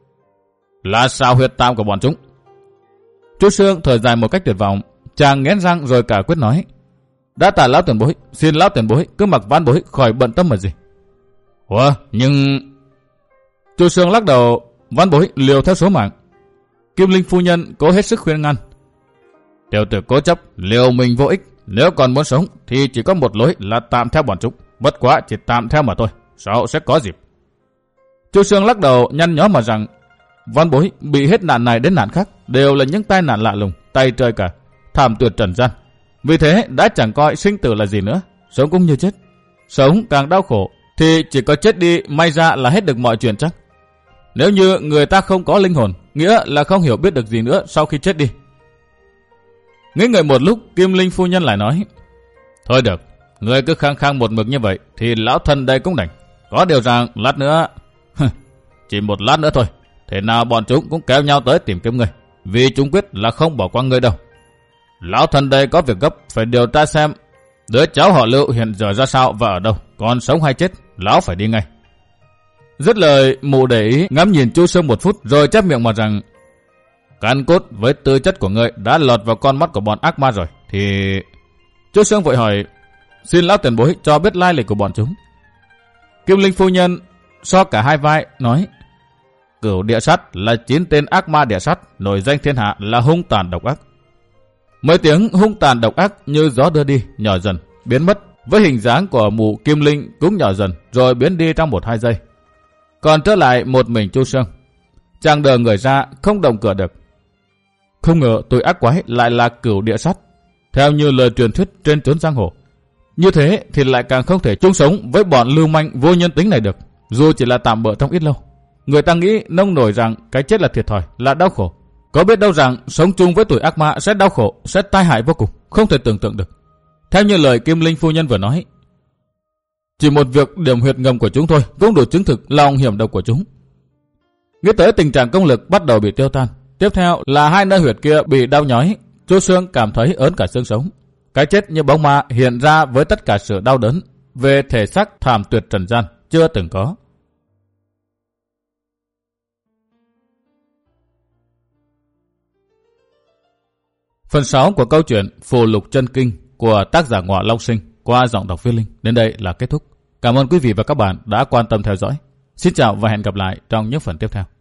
là sao huyệt tam của bọn chúng. Chu Xương thở dài một cách tuyệt vọng. Chàng nghiến răng rồi cả quyết nói: Đã tạ lão tiền bối, xin lão tiền bối cứ mặc Văn Bối khỏi bận tâm mà gì. Ủa, nhưng... Chu Xương lắc đầu: Văn Bối liều theo số mạng. Kim Linh phu nhân cố hết sức khuyên ngăn: Tiểu tử cố chấp, liều mình vô ích. Nếu còn muốn sống thì chỉ có một lối là tạm theo bọn chúng. Bất quá chỉ tạm theo mà thôi, sau sẽ có dịp. Chu Xương lắc đầu nhăn nhó mà rằng: Văn Bối bị hết nạn này đến nạn khác đều là những tai nạn lạ lùng, tay trời cả, thảm tuyệt trần gian. Vì thế đã chẳng coi sinh tử là gì nữa, sống cũng như chết. Sống càng đau khổ thì chỉ có chết đi may ra là hết được mọi chuyện chắc. Nếu như người ta không có linh hồn, nghĩa là không hiểu biết được gì nữa sau khi chết đi. Nghĩ ngợi một lúc, Kim Linh phu nhân lại nói: Thôi được, người cứ khăng khăng một mực như vậy thì lão thân đây cũng đành. Có điều rằng lát nữa, chỉ một lát nữa thôi, thế nào bọn chúng cũng kéo nhau tới tìm kiếm người, vì chúng quyết là không bỏ qua người đâu. Lão thân đây có việc gấp phải điều tra xem đứa cháu họ Lưu hiện giờ ra sao và ở đâu, còn sống hay chết, lão phải đi ngay. Dứt lời, mụ để ý ngắm nhìn Chu Xương một phút rồi chép miệng mà rằng: Căn cốt với tư chất của ngươi đã lọt vào con mắt của bọn ác ma rồi thì... Chu Xương vội hỏi: Xin lão tiền bối cho biết lai lịch của bọn chúng. Kim Linh phu nhân so cả hai vai nói: Cửu địa sát là chín tên ác ma địa sát nổi danh thiên hạ, là hung tàn độc ác. Mấy tiếng hung tàn độc ác như gió đưa đi, nhỏ dần, biến mất, với hình dáng của mụ Kim Linh cũng nhỏ dần rồi biến đi trong một hai giây. Còn trở lại một mình Chu Xương. Chàng đờ người ra không động cửa được. Không ngờ tụi ác quái lại là cửu địa sát, theo như lời truyền thuyết trên chốn giang hồ. Như thế thì lại càng không thể chung sống với bọn lưu manh vô nhân tính này được, dù chỉ là tạm bợ trong ít lâu. Người ta nghĩ nông nổi rằng cái chết là thiệt thòi, là đau khổ. Có biết đâu rằng sống chung với tuổi ác ma sẽ đau khổ, sẽ tai hại vô cùng, không thể tưởng tượng được. Theo như lời Kim Linh phu nhân vừa nói, chỉ một việc điểm huyệt ngầm của chúng thôi cũng đủ chứng thực lòng hiểm độc của chúng. Nghĩ tới tình trạng công lực bắt đầu bị tiêu tan, tiếp theo là hai nơi huyệt kia bị đau nhói, Chu Xương cảm thấy ớn cả xương sống. Cái chết như bóng ma hiện ra với tất cả sự đau đớn về thể xác thảm tuyệt trần gian chưa từng có. Phần sáu của câu chuyện Phù Lục Chân Kinh của tác giả Ngọa Long Sinh qua giọng đọc Viết Linh đến đây là kết thúc. Cảm ơn quý vị và các bạn đã quan tâm theo dõi. Xin chào và hẹn gặp lại trong những phần tiếp theo.